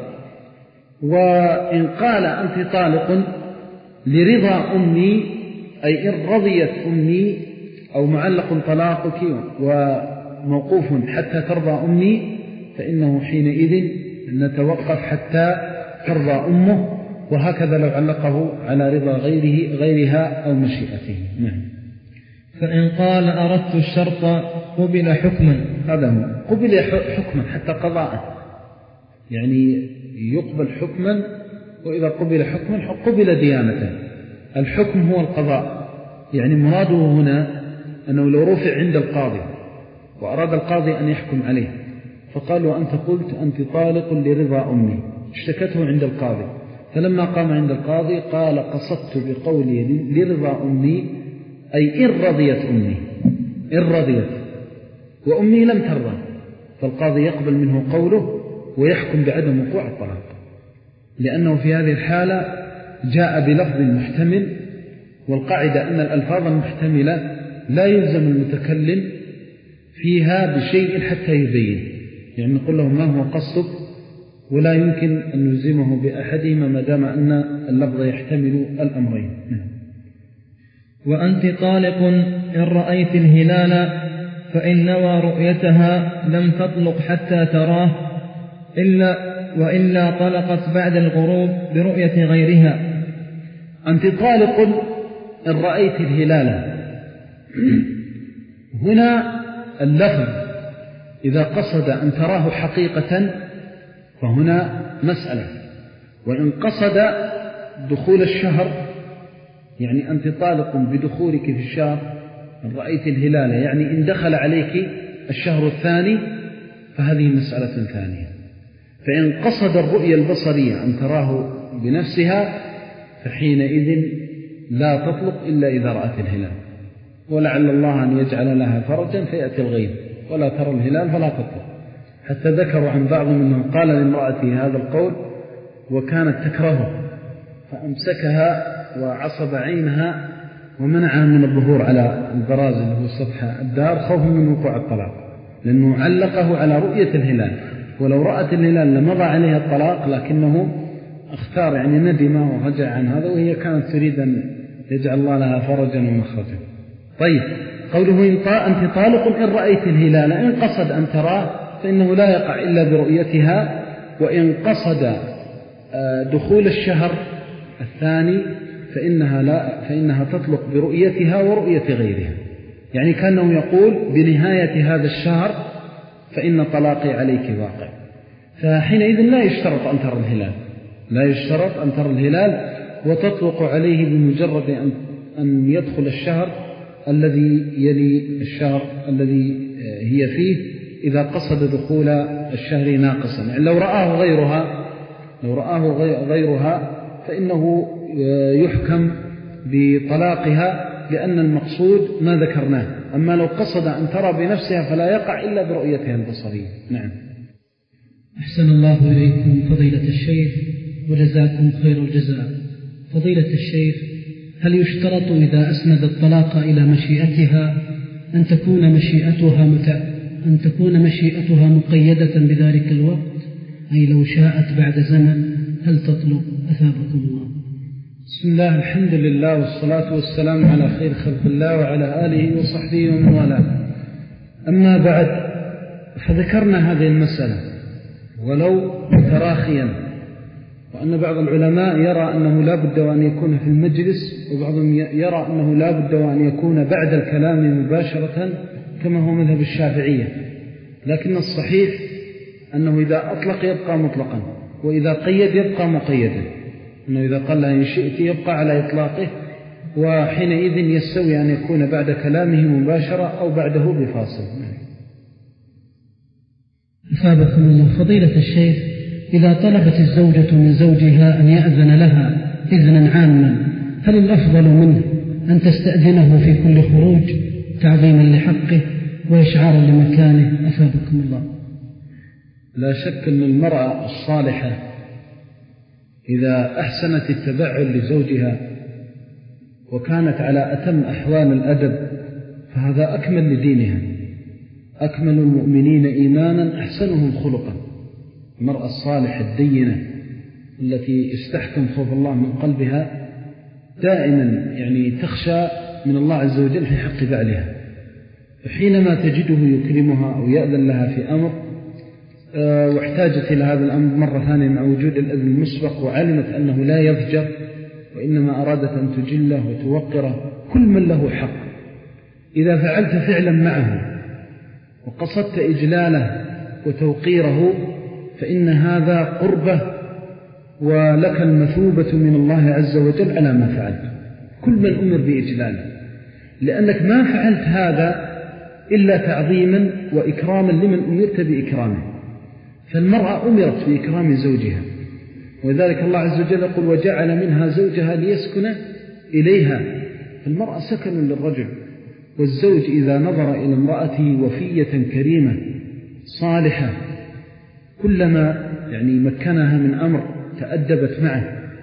Speaker 2: وإن قال أنت طالق لرضا أمي أي إن رضيت أمي، أو معلق طلاقك وموقوف حتى ترضى أمي، فإنه حينئذ نتوقف حتى ترضى أمه، وهكذا لو علقه على رضا غيره غيرها أو مشيئته. نعم.
Speaker 1: فإن قال أردت الشرط قبل حكما،
Speaker 2: هذا هو قبل حكما حتى قضاء، يعني يقبل حكما، وإذا قبل حكما قبل ديانة. الحكم هو القضاء، يعني مراده هنا أنه لو رفع عند القاضي وأراد القاضي أن يحكم عليه، فقالوا أنت قلت أنت طالق لرضا أمي، اشتكته عند القاضي، فلما قام عند القاضي قال قصدت بقولي لرضا أمي أي إن رضيت أمي، إن رضيت وأمي لم ترضى، فالقاضي يقبل منه قوله ويحكم بعدم وقوع الطلاق، لأنه في هذه الحالة جاء بلفظ محتمل، والقاعدة أن الألفاظ المحتملة لا يلزم المتكلم فيها بشيء حتى يبين، يعني نقول له ما هو قصدك، ولا يمكن أن نلزمه بأحدهما ما دام أن اللفظ يحتمل الأمرين.
Speaker 1: وأنت طالق إن رأيت الهلال فإن نوى رؤيتها لم تطلق حتى تراه، إلا وإلا طلقت بعد الغروب برؤية غيرها.
Speaker 2: أنت طالق إن رأيت الهلال. هنا اللفظ إذا قصد أن تراه حقيقة فهنا مسألة، وإن قصد دخول الشهر، يعني أنت طالق بدخولك في الشهر إن رأيت الهلال، يعني إن دخل عليك الشهر الثاني فهذه مسألة ثانية. فإن قصد الرؤية البصرية أن تراه بنفسها فحينئذ لا تطلق إلا إذا رأت الهلال، ولعل الله أن يجعل لها فرجا فيأتي الغيب ولا ترى الهلال فلا تطلق. حتى ذكروا عن بعض منهم قال لامرأته هذا القول وكانت تكرهه فأمسكها وعصب عينها ومنعها من الظهور على البراز اللي هو سطح الدار خوفا من وقوع الطلاق، لأنه علقه على رؤية الهلال، ولو رأت الهلال لمضى عليها الطلاق، لكنه اختار يعني ندم ورجع عن هذا، وهي كانت تريد أن يجعل الله لها فرجا ومخرجا. طيب، قوله أنت طالق إن رأيت الهلال، إن قصد أن تراه فإنه لا يقع إلا برؤيتها، وإن قصد دخول الشهر الثاني فإنها, لا فإنها تطلق برؤيتها ورؤية غيرها. يعني كأنه يقول بنهاية هذا الشهر فإن طلاقي عليك واقع. فحينئذ لا يشترط أن ترى الهلال، لا يشترط أن ترى الهلال، وتطلق عليه بمجرد أن يدخل الشهر الذي يلي الشهر الذي هي فيه، إذا قصد دخول الشهر ناقصا. يعني لو رآه غيرها لو رآه غيرها فإنه يحكم بطلاقها، لأن المقصود ما ذكرناه. أما لو قصد أن ترى بنفسها فلا يقع إلا برؤيتها البصرية. نعم.
Speaker 3: أحسن الله إليكم فضيلة الشيخ وجزاكم خير الجزاء. فضيلة الشيخ، هل يشترط إذا أسند الطلاق إلى مشيئتها أن تكون مشيئتها متع... أن تكون مشيئتها مقيدة بذلك الوقت؟ أي لو شاءت بعد زمن هل تطلق؟ أثابكم الله.
Speaker 2: بسم الله، الحمد لله والصلاة والسلام على خير خلق الله وعلى آله وصحبه ومن والاه. أما بعد، فذكرنا هذه المسألة ولو تراخيا، وأن بعض العلماء يرى أنه لا بد وأن يكون في المجلس، وبعضهم يرى أنه لا بد وأن يكون بعد الكلام مباشرة كما هو مذهب الشافعية. لكن الصحيح أنه إذا أطلق يبقى مطلقا، وإذا قيد يبقى مقيدا، أنه إذا قال لها إن شئت يبقى على إطلاقه، وحينئذ يستوي أن يكون بعد كلامه مباشرة أو بعده بفاصل.
Speaker 3: أثابكم الله. فضيلة الشيخ، إذا طلبت الزوجة من زوجها أن يأذن لها إذنا عاما، هل الأفضل منه أن تستأذنه في كل خروج تعظيما لحقه وإشعارا لمكانه؟ أثابكم الله.
Speaker 2: لا شك أن المرأة الصالحة إذا أحسنت التبعل لزوجها وكانت على أتم أحوال الأدب فهذا أكمل لدينها. أكمل المؤمنين إيمانا أحسنهم خلقا. المرأة الصالحة الدينة التي استحكم خوف الله من قلبها دائما يعني تخشى من الله عز وجل في حق بعلها، فحينما تجده يكرمها أو يأذن لها في أمر أه واحتاجت إلى هذا الأمر مرة ثانية مع وجود الأذن المسبق، وعلمت أنه لا يضجر وإنما أرادت أن تجله وتوقره كل من له حق، إذا فعلت فعلا معه وقصدت إجلاله وتوقيره فإن هذا قربة ولك المثوبة من الله عز وجل على ما فعلت. كل من أمر بإجلاله، لأنك ما فعلت هذا إلا تعظيما وإكراما لمن أمرت بإكرامه. فالمرأة أمرت بإكرام زوجها، وذلك الله عز وجل يقول وجعل منها زوجها ليسكن إليها. فالمرأة سكن للرجل، والزوج إذا نظر إلى امرأته وفية كريمة صالحة كلما يعني مكنها من أمر تأدبت معه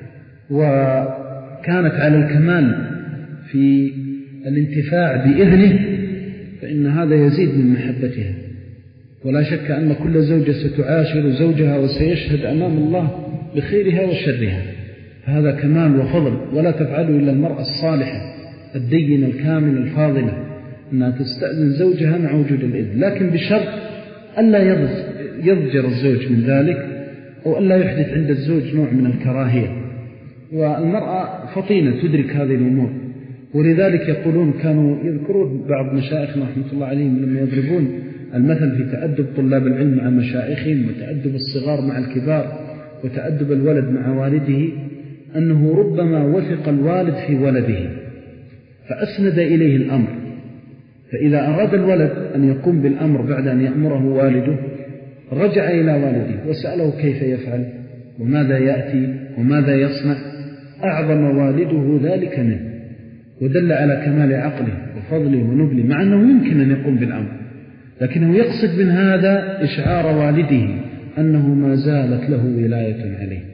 Speaker 2: وكانت على الكمال في الانتفاع بإذنه فإن هذا يزيد من محبتها. ولا شك أن كل زوجة ستعاشر زوجها وسيشهد أمام الله بخيرها وشرها، فهذا كمال وفضل، ولا تفعله إلا المرأة الصالحة الدينة الكاملة الفاضلة أنها تستأذن زوجها مع وجود الإذن، لكن بشرط ألا يضجر الزوج من ذلك أو ألا يحدث عند الزوج نوع من الكراهية. والمرأة فطينة تدرك هذه الأمور، ولذلك يقولون كانوا يذكرون بعض مشايخنا رحمة الله عليهم لما يضربون المثل في تأدب طلاب العلم مع مشايخهم وتأدب الصغار مع الكبار وتأدب الولد مع والده، أنه ربما وثق الوالد في ولده فأسند إليه الأمر، فإذا أراد الولد أن يقوم بالأمر بعد أن يأمره والده رجع إلى والده وسأله كيف يفعل وماذا يأتي وماذا يصنع، أعظم والده ذلك منه ودل على كمال عقله وفضله ونبله، مع أنه يمكن أن يقوم بالأمر، لكنه يقصد من هذا إشعار والده أنه ما زالت له ولاية عليه.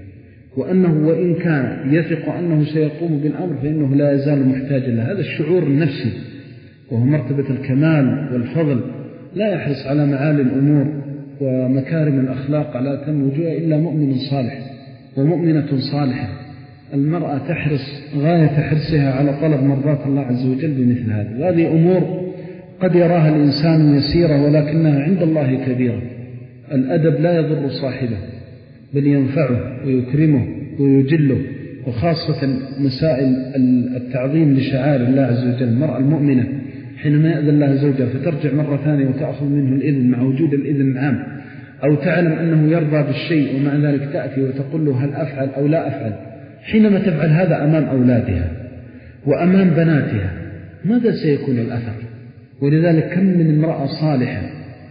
Speaker 2: وأنه وإن كان يثق أنه سيقوم بالأمر فإنه لا يزال محتاجا له. هذا الشعور النفسي وهو مرتبة الكمال والفضل لا يحرص على معالي الأمور ومكارم الأخلاق على تم وجوه إلا مؤمن صالح ومؤمنة صالحة. المرأة تحرص غاية حرصها على طلب مرضات الله عز وجل بمثل هذا، وهذه أمور قد يراها الإنسان يسيرة ولكنها عند الله كبيرة. الأدب لا يضر صاحبه بل ينفعه ويكرمه ويجله، وخاصة مسائل التعظيم لشعائر الله عز وجل. المرأة المؤمنة حينما يأذن الله زوجها فترجع مرة ثانية وتأخذ منه الإذن مع وجود الإذن العام، أو تعلم أنه يرضى بالشيء ومع ذلك تأتي وتقول له هل أفعل أو لا أفعل، حينما تفعل هذا أمام أولادها وأمام بناتها ماذا سيكون الأثر؟ ولذلك كم من امرأة صالحة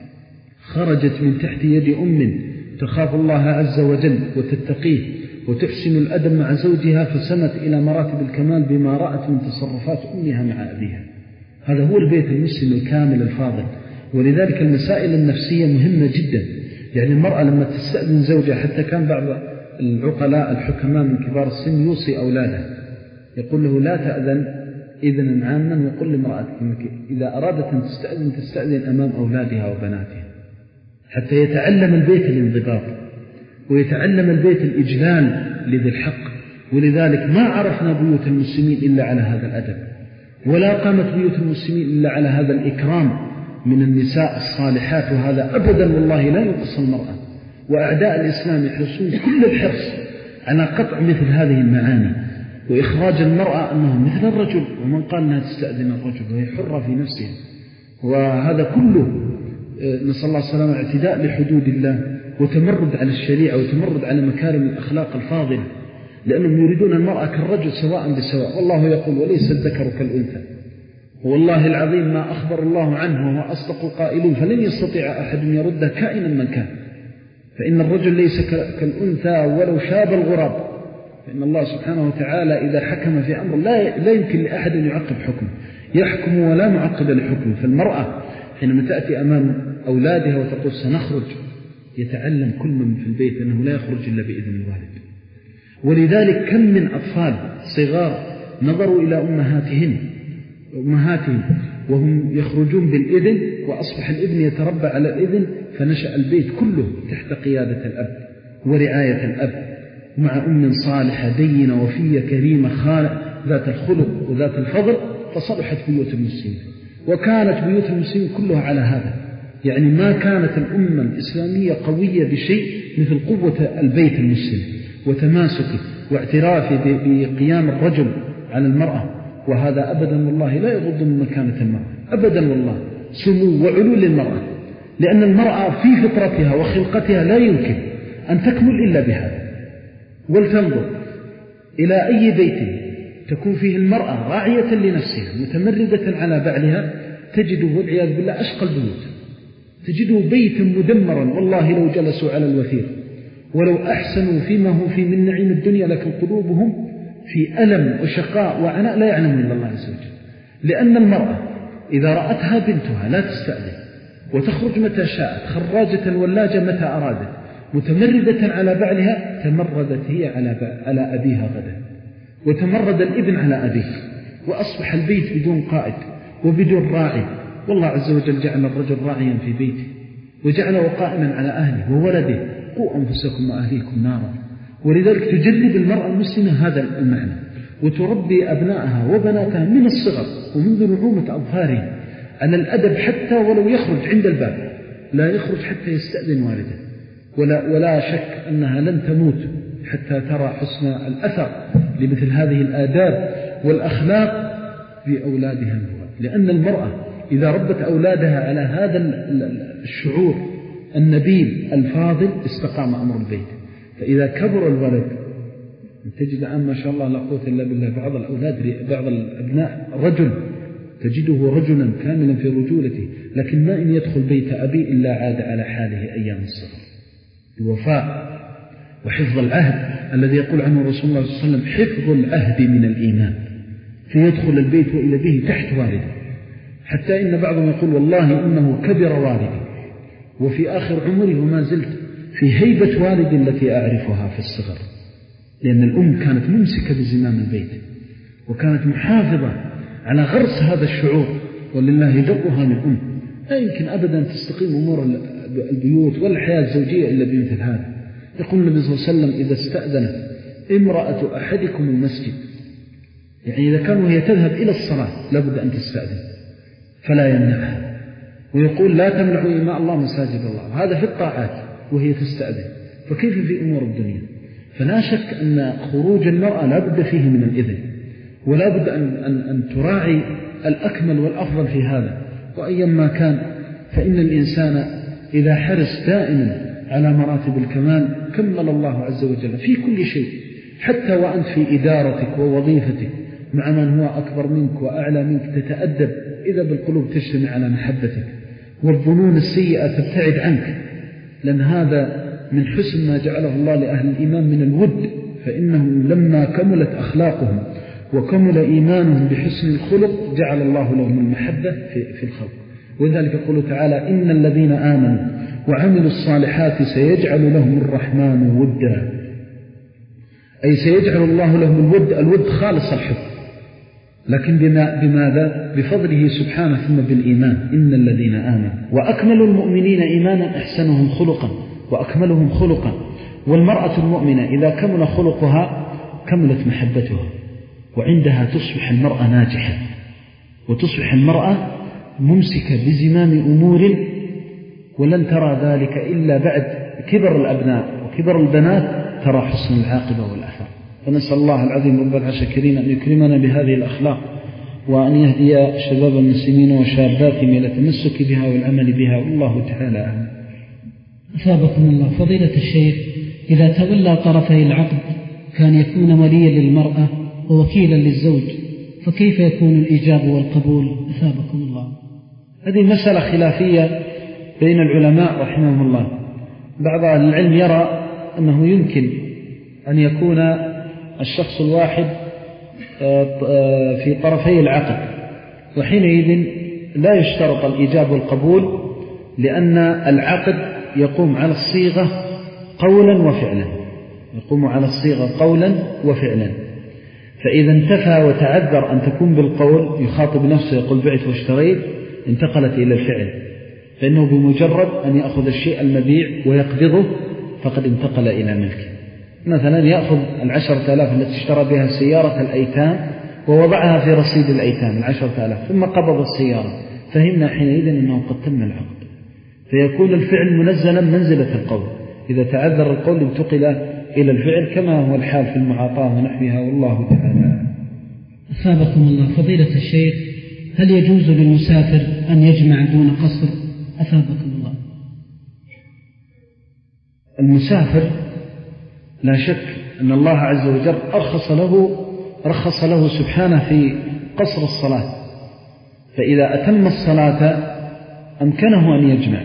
Speaker 2: خرجت من تحت يد أم تخاف الله عز وجل وتتقيه وتحسن الأدب مع زوجها فسمت إلى مراتب الكمال بما رأت من تصرفات أمها مع أبيها. هذا هو البيت المسلم الكامل الفاضل. ولذلك المسائل النفسية مهمة جدا. يعني المرأة لما تستأذن زوجها، حتى كان بعض العقلاء الحكماء من كبار السن يوصي أولاده يقول له لا تأذن إذنا عاما، ويقول لامرأتك إذا أرادت أن تستأذن تستأذن أمام أولادها وبناتها، حتى يتعلم البيت الانضباط ويتعلم البيت الإجلال لذي الحق. ولذلك ما عرفنا بيوت المسلمين إلا على هذا الأدب، ولا قامت بيوت المسلمين إلا على هذا الإكرام من النساء الصالحات، وهذا أبدا والله لا ينقص المرأة. وأعداء الإسلام يحرصون كل الحرص على قطع مثل هذه المعاني وإخراج المرأة أنه مثل الرجل، ومن قال أنها تستأذن الرجل وهي حرة في نفسها. وهذا كله نسأل الله السلامة اعتداء لحدود الله وتمرد على الشريعة وتمرد على مكارم الأخلاق الفاضلة، لأنهم يريدون المرأة كالرجل سواء بسواء. والله يقول وليس الذكر كالأنثى، والله العظيم ما أخبر الله عنه وهو أصدق القائلين، فلن يستطيع أحد يرد كائنا من كان. فإن الرجل ليس كالأنثى ولو شاب الغراب، فإن الله سبحانه وتعالى إذا حكم في أمر لا, لا يمكن لأحد أن يعقب حكمه، يحكم ولا معقب لحكمه. فالمرأة حينما تأتي أمام أولادها وتقول سنخرج، يتعلم كل من في البيت أنه لا يخرج إلا بإذن الوالد. ولذلك كم من أطفال صغار نظروا إلى أمهاتهن أمهاتهم وهم يخرجون بالإذن، وأصبح الإذن يتربى على الإذن، فنشأ البيت كله تحت قيادة الأب ورعاية الأب مع أم صالحة دينة وفية كريمة خالق ذات الخلق وذات الفضل، فصلحت بيوت المسلمين. وكانت بيوت المسلمين كلها على هذا. يعني ما كانت الأمة الإسلامية قوية بشيء مثل قوة البيت المسلم وتماسكه واعترافه بقيام الرجل على المرأة. وهذا أبدا والله لا يغض من مكانة المرأة أبدا والله، سمو وعلو للمرأة، لأن المرأة في فطرتها وخلقتها لا يمكن أن تكمل إلا بهذا. ولتنظر إلى أي بيت تكون فيه المرأة راعية لنفسها متمردة على بعلها تجده والعياذ بالله أشقى البيوت، تجده بيتا مدمرا والله لو جلسوا على الوثير، ولو أحسنوا فيما هو في من نعيم الدنيا لكن قلوبهم في ألم وشقاء وعناء لا يعلم إلا الله عز وجل. لأن المرأة إذا رأتها بنتها لا تستأذن وتخرج متى شاءت، خراجة ولاجة متى أرادت، متمردة على بعلها، تمردت هي على على أبيها غدا، وتمرد الابن على أبيه، وأصبح البيت بدون قائد وبدون راعي. والله عز وجل جعل الرجل راعيا في بيته وجعله قائما على أهله وولده، قوا أنفسكم وأهليكم نارا. ولذلك تجرب المرأة المسلمة هذا المعنى وتربي أبنائها وبناتها من الصغر ومنذ نعومة أظفارهم على الأدب، حتى ولو يخرج عند الباب لا يخرج حتى يستأذن والده. ولا, ولا شك أنها لن تموت حتى ترى حسن الأثر لمثل هذه الآداب والأخلاق في أولادها النواب. لأن المرأة إذا ربت أولادها على هذا الشعور النبيل الفاضل استقام أمر البيت. فإذا كبر الولد تجد الآن ما شاء الله لا قوة إلا بالله بعض الأولاد بعض الأبناء رجل تجده رجلا كاملا في رجولته، لكن ما إن يدخل بيت أبي إلا عاد على حاله أيام الصغر. الوفاء وحفظ العهد الذي يقول عنه رسول الله صلى الله عليه وسلم حفظ العهد من الإيمان، فيدخل البيت وإلى به تحت والده، حتى إن بعضهم يقول والله إنه كبر والدي وفي آخر عمري وما زلت في هيبة والدي التي أعرفها في الصغر. لأن الأم كانت ممسكة بزمام البيت وكانت محافظة على غرس هذا الشعور، ولله درها للأم. لا يمكن أبدا تستقيم أمور البيوت والحياة الزوجية إلا بمثل هذا. يقول النبي صلى الله عليه وسلم: إذا استأذنت امرأة أحدكم المسجد، يعني إذا كان وهي تذهب إلى الصلاة لابد أن تستأذن فلا يمنعها. ويقول: لا تمنعوا إماء الله مساجد الله. هذا في الطاعات وهي تستأذن، فكيف في أمور الدنيا؟ فلا شك أن خروج المرأة لا بد فيه من الإذن، ولا بد أن, أن, أن تراعي الأكمل والأفضل في هذا. وأيما كان فإن الإنسان إذا حرص دائما على مراتب الكمال كمل الله عز وجل في كل شيء، حتى وأنت في إدارتك ووظيفتك مع من هو أكبر منك وأعلى منك تتأدب، إذا بالقلوب تجتمع على محبتك والظنون السيئة تبتعد عنك، لأن هذا من حسن ما جعله الله لأهل الإيمان من الود، فإنهم لما كملت أخلاقهم وكمل إيمانهم بحسن الخلق جعل الله لهم المحبة في الخلق. ولذلك يقول تعالى: إن الذين آمنوا وعملوا الصالحات سيجعل لهم الرحمن ودا، أي سيجعل الله لهم الود. الود خالص الحب، لكن بماذا؟ بفضله سبحانه ثم بالإيمان. إن الذين آمنوا. وأكمل المؤمنين إيمانا أحسنهم خلقا وأكملهم خلقا. والمرأة المؤمنة إذا كمل خلقها كملت محبتها، وعندها تصبح المرأة ناجحة، وتصبح المرأة ممسكة بزمام أمور، ولن ترى ذلك إلا بعد كبر الأبناء وكبر البنات ترى حسن العاقبة والأثر. فنسأل الله العظيم رب العرش الكريم أن يكرمنا بهذه الأخلاق، وأن يهدي شباب المسلمين وشاباتهم إلى التمسك بها والعمل بها، والله تعالى أعلم.
Speaker 3: أثابكم الله. فضيلة الشيخ، إذا تولى طرفي العقد كان يكون وليا للمرأة ووكيلا للزوج، فكيف يكون الإيجاب والقبول؟ أثابكم الله.
Speaker 2: هذه مسألة خلافية بين العلماء رحمهم الله. بعض أهل العلم يرى أنه يمكن أن يكون الشخص الواحد في طرفي العقد، وحينئذ لا يشترط الإيجاب والقبول، لأن العقد يقوم على الصيغة قولا وفعلا، يقوم على الصيغة قولا وفعلا. فإذا انتفى وتعذر أن تكون بالقول، يخاطب نفسه يقول بعت واشتريت، انتقلت إلى الفعل، فإنه بمجرد أن يأخذ الشيء المبيع ويقبضه فقد انتقل إلى ملكه. مثلا يأخذ العشرة آلاف التي اشترى بها سيارة الأيتام ووضعها في رصيد الأيتام العشرة آلاف، ثم قبض السيارة، فهمنا حينئذ أنه قد تم العقد، فيكون الفعل منزلا منزلة القول. إذا تعذر القول انتقل إلى الفعل، كما هو الحال في المعاطاة ونحوها، والله تعالى.
Speaker 3: أثابكم الله. فضيلة الشيخ، هل يجوز للمسافر أن يجمع دون قصر؟ أثابكم الله.
Speaker 2: المسافر لا شك أن الله عز وجل أرخص له رخص له سبحانه في قصر الصلاة، فإذا أتم الصلاة أمكنه أن يجمع،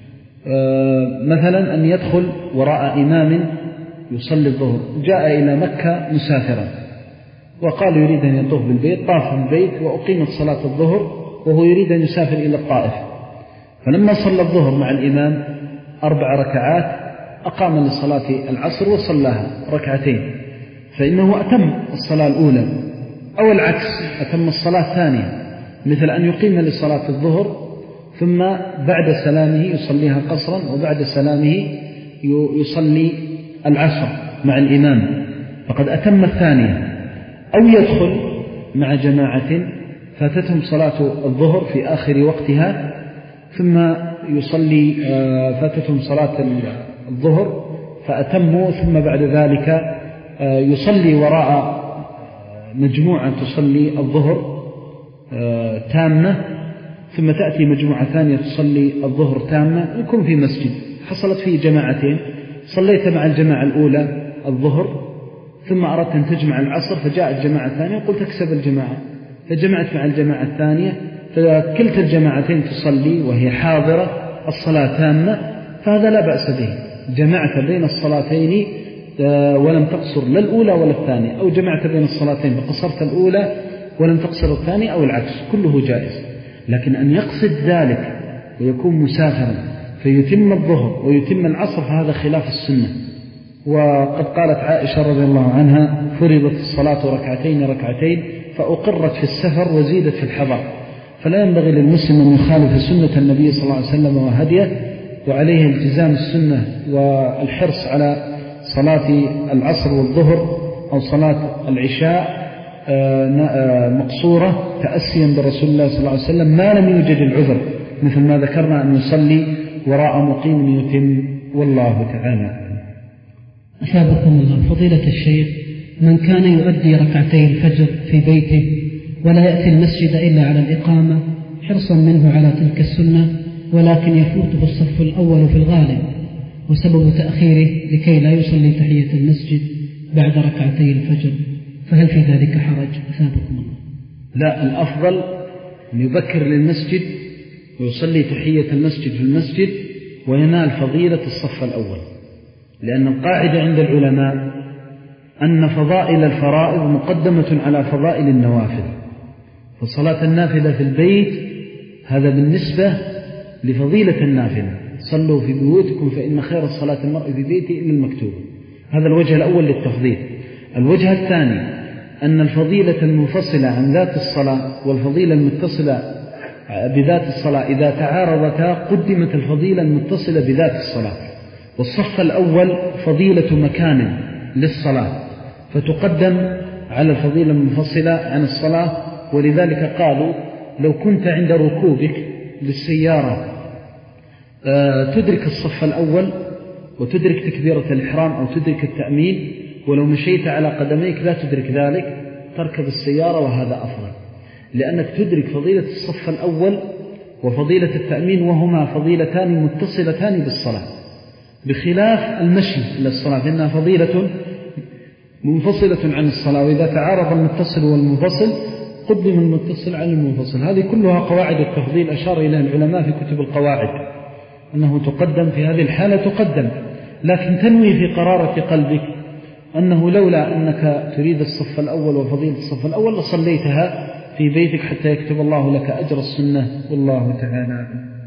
Speaker 2: مثلا أن يدخل وراء إمام يصلي الظهر، جاء إلى مكة مسافرا وقال يريد أن يطوف بالبيت، طاف بالبيت وأقيمت صلاة الظهر وهو يريد أن يسافر إلى الطائف، فلما صلى الظهر مع الإمام أربع ركعات أقام لصلاة العصر وصلاها ركعتين، فإنه أتم الصلاة الأولى، أو العكس أتم الصلاة الثانية، مثل أن يقيم لصلاة الظهر ثم بعد سلامه يصليها قصرا، وبعد سلامه يصلي العصر مع الإمام، فقد أتم الثانية. أو يدخل مع جماعة فاتتهم صلاة الظهر في آخر وقتها، ثم يصلي فاتتهم صلاة الظهر فأتموا، ثم بعد ذلك يصلي وراء مجموعة تصلي الظهر تامة، ثم تأتي مجموعة ثانية تصلي الظهر تامة، يكون في مسجد حصلت فيه جماعتين، صليت مع الجماعة الأولى الظهر ثم أردت أن تجمع العصر، فجاءت جماعة ثانية قلت تكسب الجماعة، فجمعت مع الجماعة الثانية، فكلتا الجماعتين تصلي وهي حاضرة الصلاة تامة، فهذا لا بأس به. جمعت بين الصلاتين ولم تقصر لا الأولى ولا الثانية، أو جمعت بين الصلاتين فقصرت الأولى ولم تقصر الثانية، أو العكس، كله جائز. لكن أن يقصد ذلك ويكون مسافرا فيتم الظهر ويتم العصر، فهذا خلاف السنة، وقد قالت عائشة رضي الله عنها فرضت الصلاة ركعتين ركعتين فأقرت في السفر وزيدت في الحضر، فلا ينبغي للمسلم أن يخالف سنة النبي صلى الله عليه وسلم وهديه، وعليه التزام السنة والحرص على صلاة العصر والظهر أو صلاة العشاء مقصورة تأسيا برسول الله صلى الله عليه وسلم ما لم يوجد العذر، مثل ما ذكرنا أن يصلي وراء مقيم يتم، والله تعالى.
Speaker 3: أثابكم الله. فضيلة الشيخ، من كان يؤدي ركعتي الفجر في بيته ولا يأتي المسجد إلا على الإقامة حرصا منه على تلك السنة، ولكن يفوته الصف الأول في الغالب، وسبب تأخيره لكي لا يصلي تحية المسجد بعد ركعتي الفجر، فهل في ذلك حرج؟ أثابكم الله.
Speaker 2: لا، الأفضل أن يبكر للمسجد ويصلي تحية المسجد في المسجد وينال فضيلة الصف الأول، لأن القاعدة عند العلماء أن فضائل الفرائض مقدمة على فضائل النوافل، فصلاة النافلة في البيت هذا بالنسبة لفضيلة النافلة، صلوا في بيوتكم فإن خير الصلاة المرء في بيته إلا المكتوبة. هذا الوجه الأول للتفضيل. الوجه الثاني أن الفضيلة المنفصلة عن ذات الصلاة والفضيلة المتصلة بذات الصلاة إذا تعارضتا قدمت الفضيلة المتصلة بذات الصلاة، والصف الأول فضيلة مكان للصلاة فتقدم على الفضيلة المنفصلة عن الصلاة، ولذلك قالوا لو كنت عند ركوبك للسيارة تدرك الصف الأول وتدرك تكبيرة الإحرام أو تدرك التأمين، ولو مشيت على قدميك لا تدرك ذلك تركب السيارة، وهذا أفضل، لأنك تدرك فضيلة الصف الأول وفضيلة التأمين، وهما فضيلتان متصلتان بالصلاة، بخلاف المشي إلى الصلاة فإنها فضيلة منفصلة عن الصلاة، وإذا تعارض المتصل والمنفصل قدم المتصل على المنفصل. هذه كلها قواعد التفضيل أشار إلى العلماء في كتب القواعد أنه تقدم في هذه الحالة تقدم، لكن تنوي في قرارة قلبك أنه لولا أنك تريد الصف الأول وفضيلة الصف الأول لصليتها في بيتك حتى يكتب الله لك أجر السنة، والله تعالى.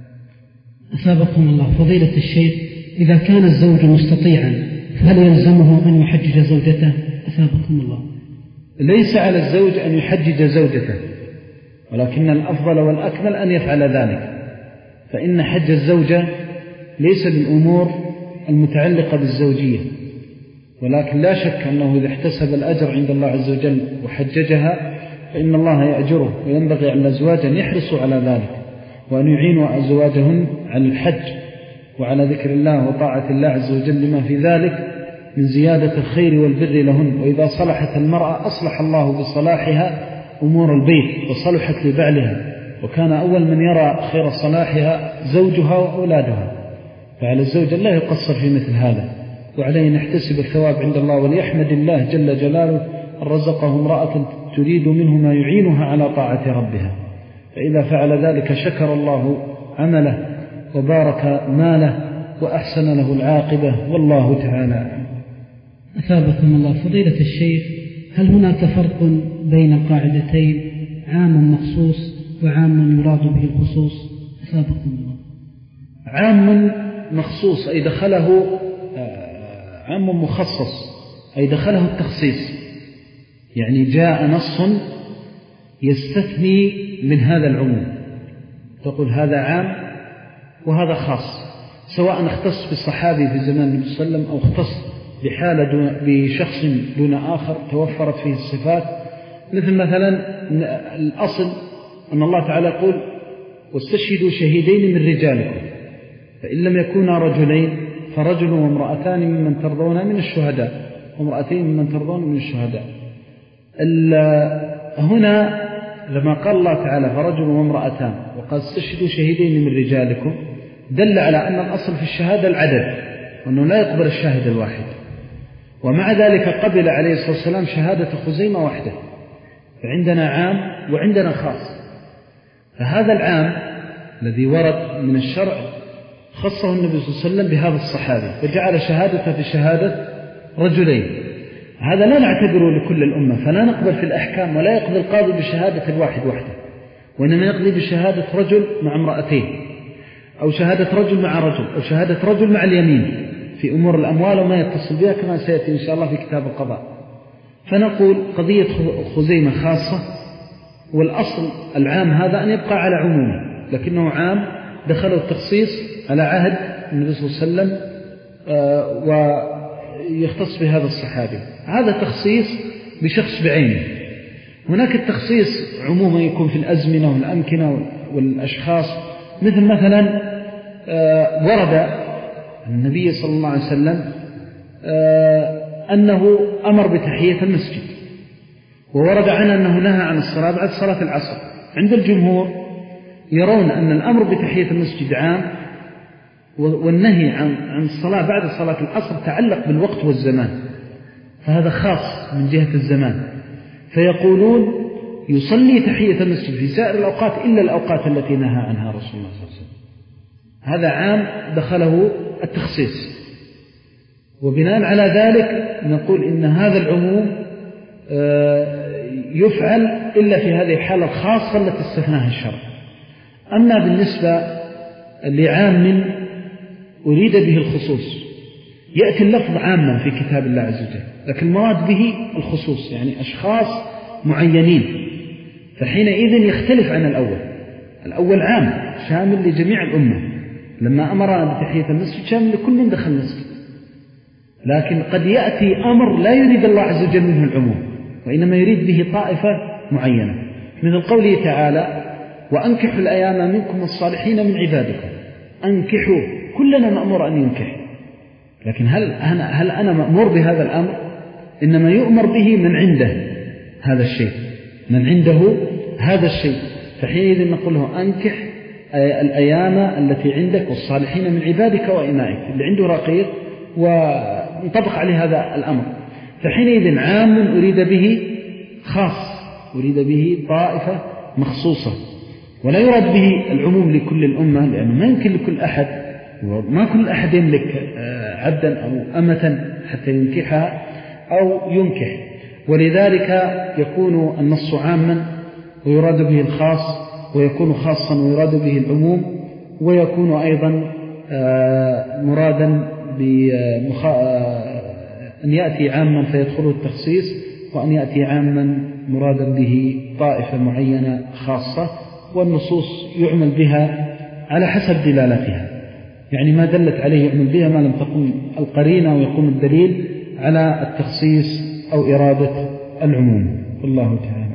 Speaker 3: أثابكم الله. فضيلة الشيخ، إذا كان الزوج مستطيعا فهل يلزمه أن يحجج زوجته؟ أثابكم الله.
Speaker 2: ليس على الزوج أن يحجج زوجته، ولكن الأفضل والأكمل أن يفعل ذلك، فإن حج الزوجة ليس بالأمور المتعلقة بالزوجية، ولكن لا شك أنه إذا احتسب الأجر عند الله عز وجل وحججها فإن الله يأجره، وينبغي على الأزواج أن يحرصوا على ذلك وأن يعينوا أزواجهن على الحج وعلى ذكر الله وطاعة الله عز وجل لما في ذلك من زيادة الخير والبر لهن. وإذا صلحت المرأة أصلح الله بصلاحها أمور البيت وصلحت لبعلها، وكان أول من يرى خير صلاحها زوجها وأولادها، فعلى الزوج لا يقصر في مثل هذا، وعليه نحتسب الثواب عند الله، وليحمد الله جل جلاله أن رزقه امرأة تريد منه ما يعينها على طاعة ربها، فإذا فعل ذلك شكر الله عمله وبارك ماله وأحسن له العاقبة، والله تعالى.
Speaker 3: أثابكم الله. فضيلة الشيخ، هل هناك فرق بين القاعدتين عام مخصوص وعام يراد به الخصوص؟ أثابكم الله.
Speaker 2: عام مخصوص أي دخله عام مخصص أي دخله التخصيص، يعني جاء نص يستثني من هذا العموم، تقول هذا عام وهذا خاص، سواء اختص بالصحابي في زمان النبي صلى الله عليه وسلم أو اختص بحالة دون بشخص دون آخر توفرت فيه الصفات. مثل مثلا الأصل أن الله تعالى يقول واستشهدوا شهيدين من رجالكم، فإن لم يكونا رجلين فرجل وامرأتان ممن ترضون من الشهداء وامرأتين ممن ترضون من الشهداء. هنا لما قال الله تعالى فرجل وامرأتان وقال استشهدوا شهيدين من رجالكم دل على أن الأصل في الشهادة العدد، وأنه لا يقبل الشاهد الواحد، ومع ذلك قبل عليه الصلاة والسلام شهادة خزيمة وحده، فعندنا عام وعندنا خاص. فهذا العام الذي ورد من الشرع خصه النبي صلى الله عليه وسلم بهذا الصحابي فجعل شهادته بشهادة رجلين، هذا لا نعتبره لكل الأمة، فلا نقبل في الأحكام ولا يقضي القاضي بشهادة الواحد وحده، وإنما يقضي بشهادة رجل مع امرأتين، أو شهادة رجل مع رجل، أو شهادة رجل مع اليمين في أمور الأموال وما يتصل بها كما سيأتي إن شاء الله في كتاب القضاء. فنقول قضية خزيمة خاصة، والأصل العام هذا أن يبقى على عمومه، لكنه عام دخله التخصيص على عهد النبي صلى الله عليه وسلم ويختص بهذا الصحابي. هذا تخصيص بشخص بعينه. هناك التخصيص عموما يكون في الأزمنة والأمكنة والأشخاص، مثل مثلا ورد النبي صلى الله عليه وسلم أنه أمر بتحية المسجد، وورد عنه أنه نهى عن الصلاة بعد صلاة العصر. عند الجمهور يرون أن الأمر بتحية المسجد عام، والنهي عن عن الصلاة بعد صلاة العصر تعلق بالوقت والزمان، فهذا خاص من جهة الزمان. فيقولون يصلي تحية المسجد في سائر الأوقات إلا الأوقات التي نهى عنها رسول الله صلى الله عليه وسلم. هذا عام دخله التخصيص، وبناء على ذلك نقول إن هذا العموم يفعل إلا في هذه الحالة الخاصة التي استثناها الشرع. أما بالنسبة لعام أريد به الخصوص، يأتي اللفظ عاما في كتاب الله عز وجل، لكن المراد به الخصوص، يعني أشخاص معينين، فحينئذ يختلف عن الأول. الأول عام شامل لجميع الأمة، لما أمرنا بتحية المسجد شامل لكل من دخل المسجد. لكن قد يأتي أمر لا يريد الله عز وجل منه العموم، وإنما يريد به طائفة معينة، من قوله تعالى وأنكحوا الأيام منكم الصالحين من عبادكم. أنكحوا، كلنا مأمور أن ينكح، لكن هل أنا, هل أنا مأمور بهذا الأمر؟ إنما يؤمر به من عنده هذا الشيء، من عنده هذا الشيء. فحينئذ نقول له أنكح الأيام التي عندك والصالحين من عبادك وإمائك، اللي عنده رقيق وانطبق عليه هذا الأمر. فحينئذ عام أريد به خاص، أريد به طائفة مخصوصة، ولا يراد به العموم لكل الأمة، لأنه ما يمكن لكل أحد، ما كل أحد يملك عبدا أو أمة حتى ينكحها أو ينكح. ولذلك يكون النص عاما ويراد به الخاص، ويكون خاصا ويراد به العموم، ويكون أيضا مرادا أن يأتي عاما فيدخله التخصيص، وأن يأتي عاما مرادا به طائفة معينة خاصة، والنصوص يعمل بها على حسب دلالتها، يعني ما دلت عليه يعمل بها، ما لم تقم القرينة ويقوم الدليل على التخصيص أو إرادة العموم. والله تعالى.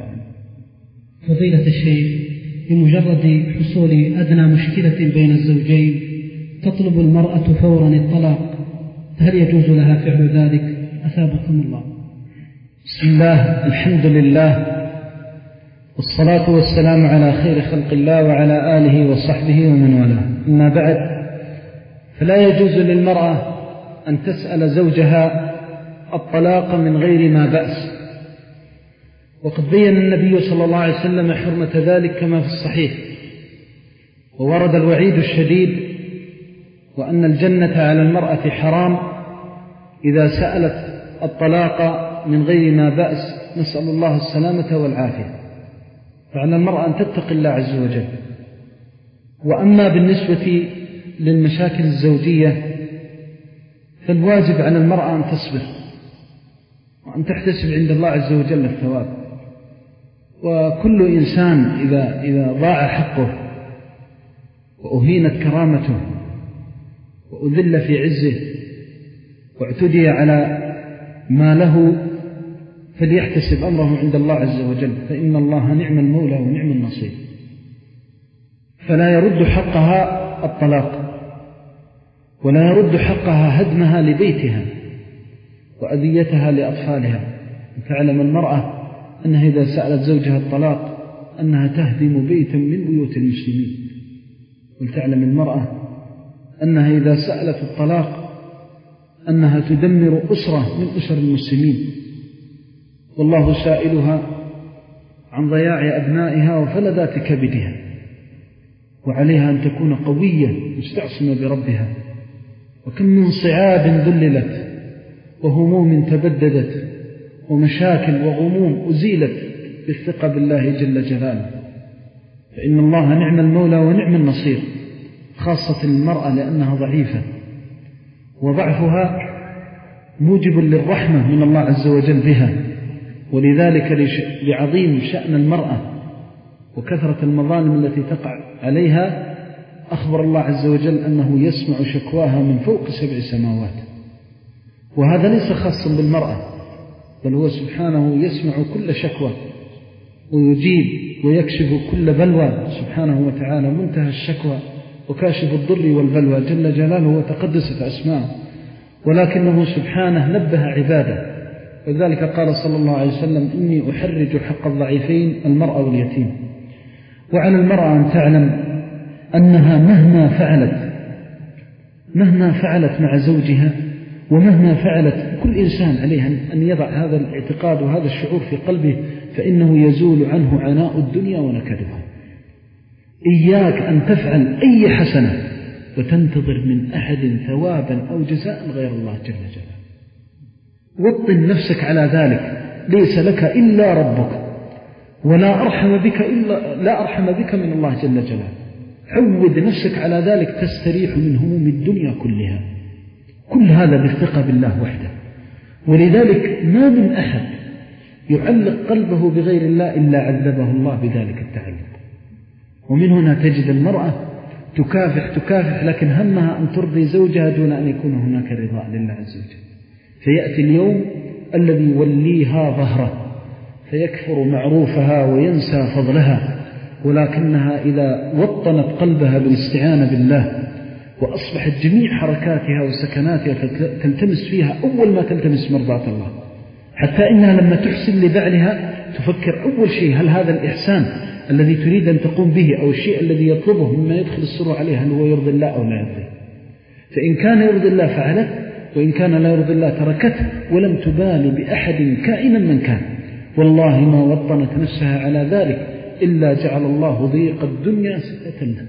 Speaker 3: فضيلة الشيخ، بمجرد حصول أدنى مشكلة بين الزوجين تطلب المرأة فورا الطلاق، هل يجوز لها فعل ذلك؟ أثابكم الله.
Speaker 2: بسم الله، الحمد لله، والصلاة والسلام على خير خلق الله وعلى آله وصحبه ومن والاه. أما بعد، فلا يجوز للمرأة أن تسأل زوجها الطلاق من غير ما بأس، وقد بين النبي صلى الله عليه وسلم حرمة ذلك كما في الصحيح، وورد الوعيد الشديد، وأن الجنة على المرأة حرام إذا سألت الطلاق من غير ما بأس، نسأل الله السلامة والعافية. فعلى المرأة أن تتقي الله عز وجل. وأما بالنسبة للمشاكل الزوجية فالواجب على المرأة أن تصبر وأن تحتسب عند الله عز وجل الثواب. وكل إنسان إذا, إذا ضاع حقه وأهينت كرامته وأذل في عزه واعتدي على ما له فليحتسب أمره عند الله عز وجل، فإن الله نعم المولى ونعم النصير. فلا يرد حقها الطلاق، ولا يرد حقها هدمها لبيتها وأذيتها لأطفالها. تعلم المرأة أنها إذا سألت زوجها الطلاق أنها تهدم بيتا من بيوت المسلمين، ولتعلم المرأة أنها إذا سألت الطلاق أنها تدمر أسرة من أسر المسلمين، والله سائلها عن ضياع أبنائها وفلذات كبدها، وعليها أن تكون قوية مستعصمة بربها. وكم من صعاب ذللت وهموم تبددت ومشاكل وغموم أزيلت بالثقة بالله جل جلاله. فإن الله نعم المولى ونعم النصير، خاصة المرأة لأنها ضعيفة وضعفها موجب للرحمة من الله عز وجل بها. ولذلك لعظيم شأن المرأة وكثرة المظالم التي تقع عليها أخبر الله عز وجل أنه يسمع شكواها من فوق سبع سماوات. وهذا ليس خاصا بالمرأة، بل هو سبحانه يسمع كل شكوى ويجيب ويكشف كل بلوى سبحانه وتعالى. منتهى الشكوى وكاشف الضر والبلوى جل جلاله وتقدست أسماءه، ولكنه سبحانه نبه عباده. ولذلك قال صلى الله عليه وسلم: إني أحرج حق الضعيفين المرأة واليتيم. وعلى المرأة أن تعلم أنها مهما فعلت مهما فعلت مع زوجها ومهما فعلت، كل إنسان عليه أن يضع هذا الاعتقاد وهذا الشعور في قلبه، فإنه يزول عنه عناء الدنيا ونكدها. إياك أن تفعل أي حسنة وتنتظر من أحد ثوابا أو جزاء غير الله جل جلاله. وطن نفسك على ذلك، ليس لك إلا ربك، ولا أرحم بك إلا لا أرحم بك من الله جل جلاله. عود نفسك على ذلك تستريح من هموم الدنيا كلها. كل هذا بالثقة بالله وحده. ولذلك ما من أحد يعلق قلبه بغير الله إلا عذبه الله بذلك التعلق. ومن هنا تجد المرأة تكافح تكافح لكن همها أن ترضي زوجها دون أن يكون هناك رضاء لله عز وجل. فيأتي اليوم الذي يوليها ظهره فيكفر معروفها وينسى فضلها، ولكنها إذا وطنت قلبها بالاستعانة بالله وأصبحت جميع حركاتها وسكناتها تلتمس فيها أول ما تلتمس مرضاة الله، حتى إنها لما تحسن لبعلها تفكر أول شيء هل هذا الإحسان الذي تريد أن تقوم به أو الشيء الذي يطلبه مما يدخل السرور عليه هل هو يرضي الله أو لا يرضي. فإن كان يرضي الله فعلت، وإن كان لا يرضي الله تركته، ولم تبال بأحد كائنا من كان. والله ما وطنت نفسها على ذلك إلا جعل الله ضيق الدنيا سكة لها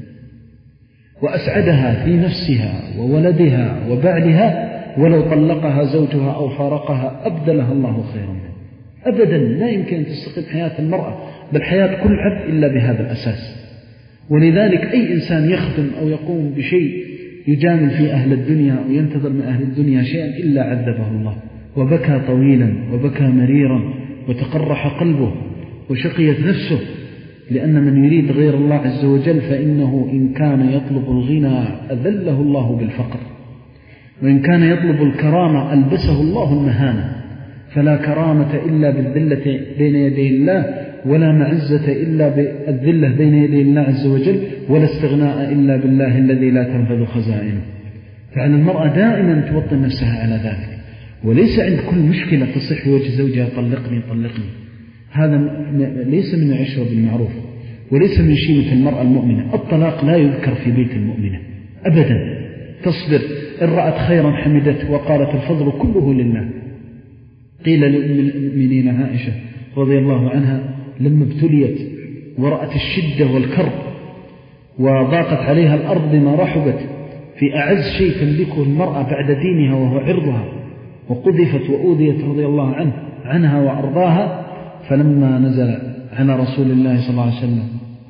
Speaker 2: وأسعدها في نفسها وولدها وبعلها. ولو طلقها زوجها أو فارقها أبدلها الله خيرا منه. أبدا لا يمكن أن تستقيم حياة المرأة بل حياة كل عبد إلا بهذا الأساس. ولذلك أي إنسان يخدم أو يقوم بشيء يجامل في أهل الدنيا أو ينتظر من أهل الدنيا شيئا إلا عذبه الله، وبكى طويلا وبكى مريرا وتقرح قلبه وشقيت نفسه. لأن من يريد غير الله عز وجل فإنه إن كان يطلب الغنى أذله الله بالفقر، وإن كان يطلب الكرامة ألبسه الله المهانة. فلا كرامة إلا بالذلة بين يدي الله، ولا معزة إلا بالذلة بين يدي الله عز وجل، ولا استغناء إلا بالله الذي لا تنفذ خزائنه. فعلى المرأة دائما توطن نفسها على ذلك، وليس عند كل مشكلة تصح في وجه زوجها طلقني طلقني. هذا ليس من العشرة بالمعروف، وليس من شيمة المرأة المؤمنة. الطلاق لا يذكر في بيت المؤمنة أبدا. تصبر، إن رأت خيرا حمدته وقالت الفضل كله لله. قيل لأم المؤمنين عائشة رضي الله عنها لما ابتليت ورأت الشدة والكرب وضاقت عليها الأرض بما رحبت في أعز شيء تملكه المرأة بعد دينها وهو عرضها، وقذفت وأوذيت رضي الله عنه عنها وأرضاها، فلما نزل على رسول الله صلى الله عليه وسلم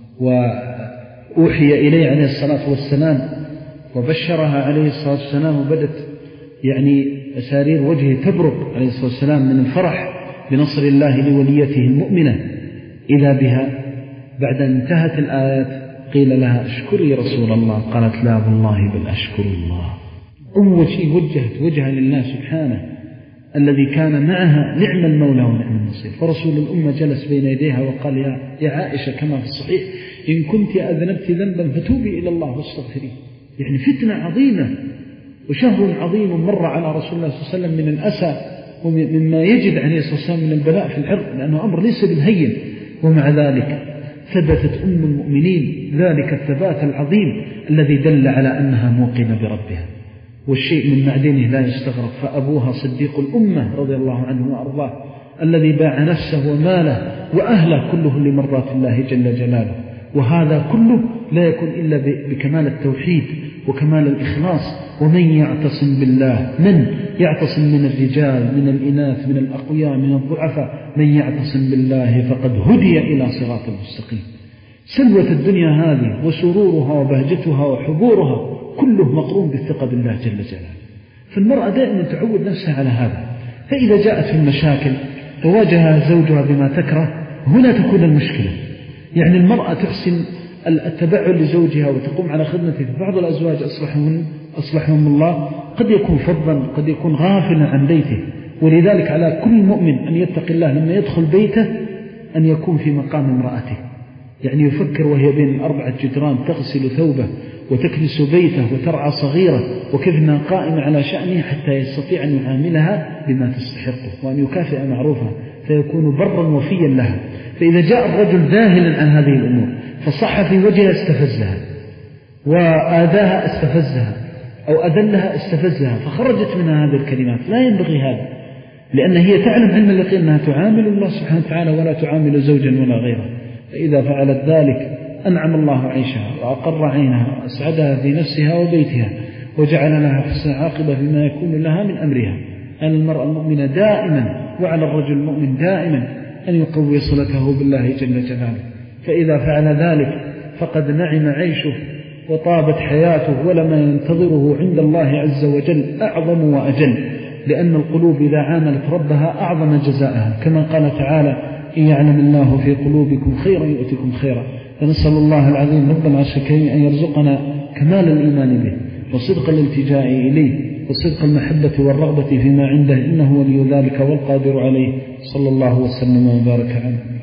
Speaker 2: وأوحي إليه عليه الصلاة والسلام وبشرها عليه الصلاة والسلام، وبدت يعني أسارير وجهه تبرق عليه الصلاة والسلام من الفرح بنصر الله لوليته المؤمنة، إذا بها بعد أن انتهت الآيات قيل لها اشكري رسول الله، قالت لا والله بل أشكر الله. أول شيء وجهت وجهها لله سبحانه الذي كان معها نعم المولى ونعم النصير. فرسول الأمة جلس بين يديها وقال يا, يا عائشة كما في الصحيح إن كنت أذنبت ذنبا فتوبي إلى الله واستغفريه. يعني فتنة عظيمة وشهر عظيم مر على رسول الله صلى الله عليه وسلم من الأسى ومما يجد عليه الصلاة والسلام من البلاء في العرض، لأنه أمر ليس بالهين. ومع ذلك ثبتت أم المؤمنين ذلك الثبات العظيم الذي دل على أنها موقنة بربها، والشيء من معدنه لا يستغرق. فأبوها صديق الأمة رضي الله عنه وأرضاه الذي باع نفسه وماله وأهله كله لمرضات الله جل جلاله. وهذا كله لا يكون إلا بكمال التوحيد وكمال الإخلاص. ومن يعتصم بالله، من يعتصم من الرجال من الإناث من الأقوياء من الضعفاء، من يعتصم بالله فقد هدي إلى صراط المستقيم. سلوة الدنيا هذه وسرورها وبهجتها وحبورها كله مقرون بالثقة بالله جل جلاله. فالمرأة دائما تعود نفسها على هذا. فإذا جاءت في المشاكل وواجهها زوجها بما تكره، هنا تكون المشكلة. يعني المرأة تحسن التبعل لزوجها وتقوم على خدمته. بعض الأزواج أصلحهم, أصلحهم الله قد يكون فظا، قد يكون غافلا عن بيته، ولذلك على كل مؤمن أن يتقي الله لما يدخل بيته أن يكون في مقام امرأته، يعني يفكر وهي بين أربعة جدران تغسل ثوبه وتكنس بيته وترعى صغيرة وكيفنا قائمة على شأنه حتى يستطيع أن يعاملها بما تستحقه وأن يكافئ معروفها فيكون برا وفيا لها. فإذا جاء الرجل ذاهلا عن هذه الأمور فصح في وجهها استفزها، وآذاها استفزها، أو أذلها استفزها، فخرجت منها هذه الكلمات، لا ينبغي هذا، لأن هي تعلم علم اليقين أنها تعامل الله سبحانه وتعالى ولا تعامل زوجا ولا غيره. فإذا فعلت ذلك أنعم الله عيشها وأقر عينها وأسعدها في نفسها وبيتها وجعل لها حسن عاقبة فيما يكون لها من أمرها. أن المرأة المؤمنة دائما وعلى الرجل المؤمن دائما أن يقوي صلته بالله جل جلاله، فإذا فعل ذلك فقد نعم عيشه وطابت حياته ولما ينتظره عند الله عز وجل أعظم وأجل، لأن القلوب إذا عاملت ربها أعظم جزاءها، كما قال تعالى: إن يعلم الله في قلوبكم خيرا يؤتكم خيرا. فنسأل الله العظيم رب العرش الكريم أن يرزقنا كمال الإيمان به وصدق الالتجاء إليه وصدق المحبة والرغبة فيما عنده، إنه ولي ذلك والقادر عليه. صلى الله وسلم وبارك عليه.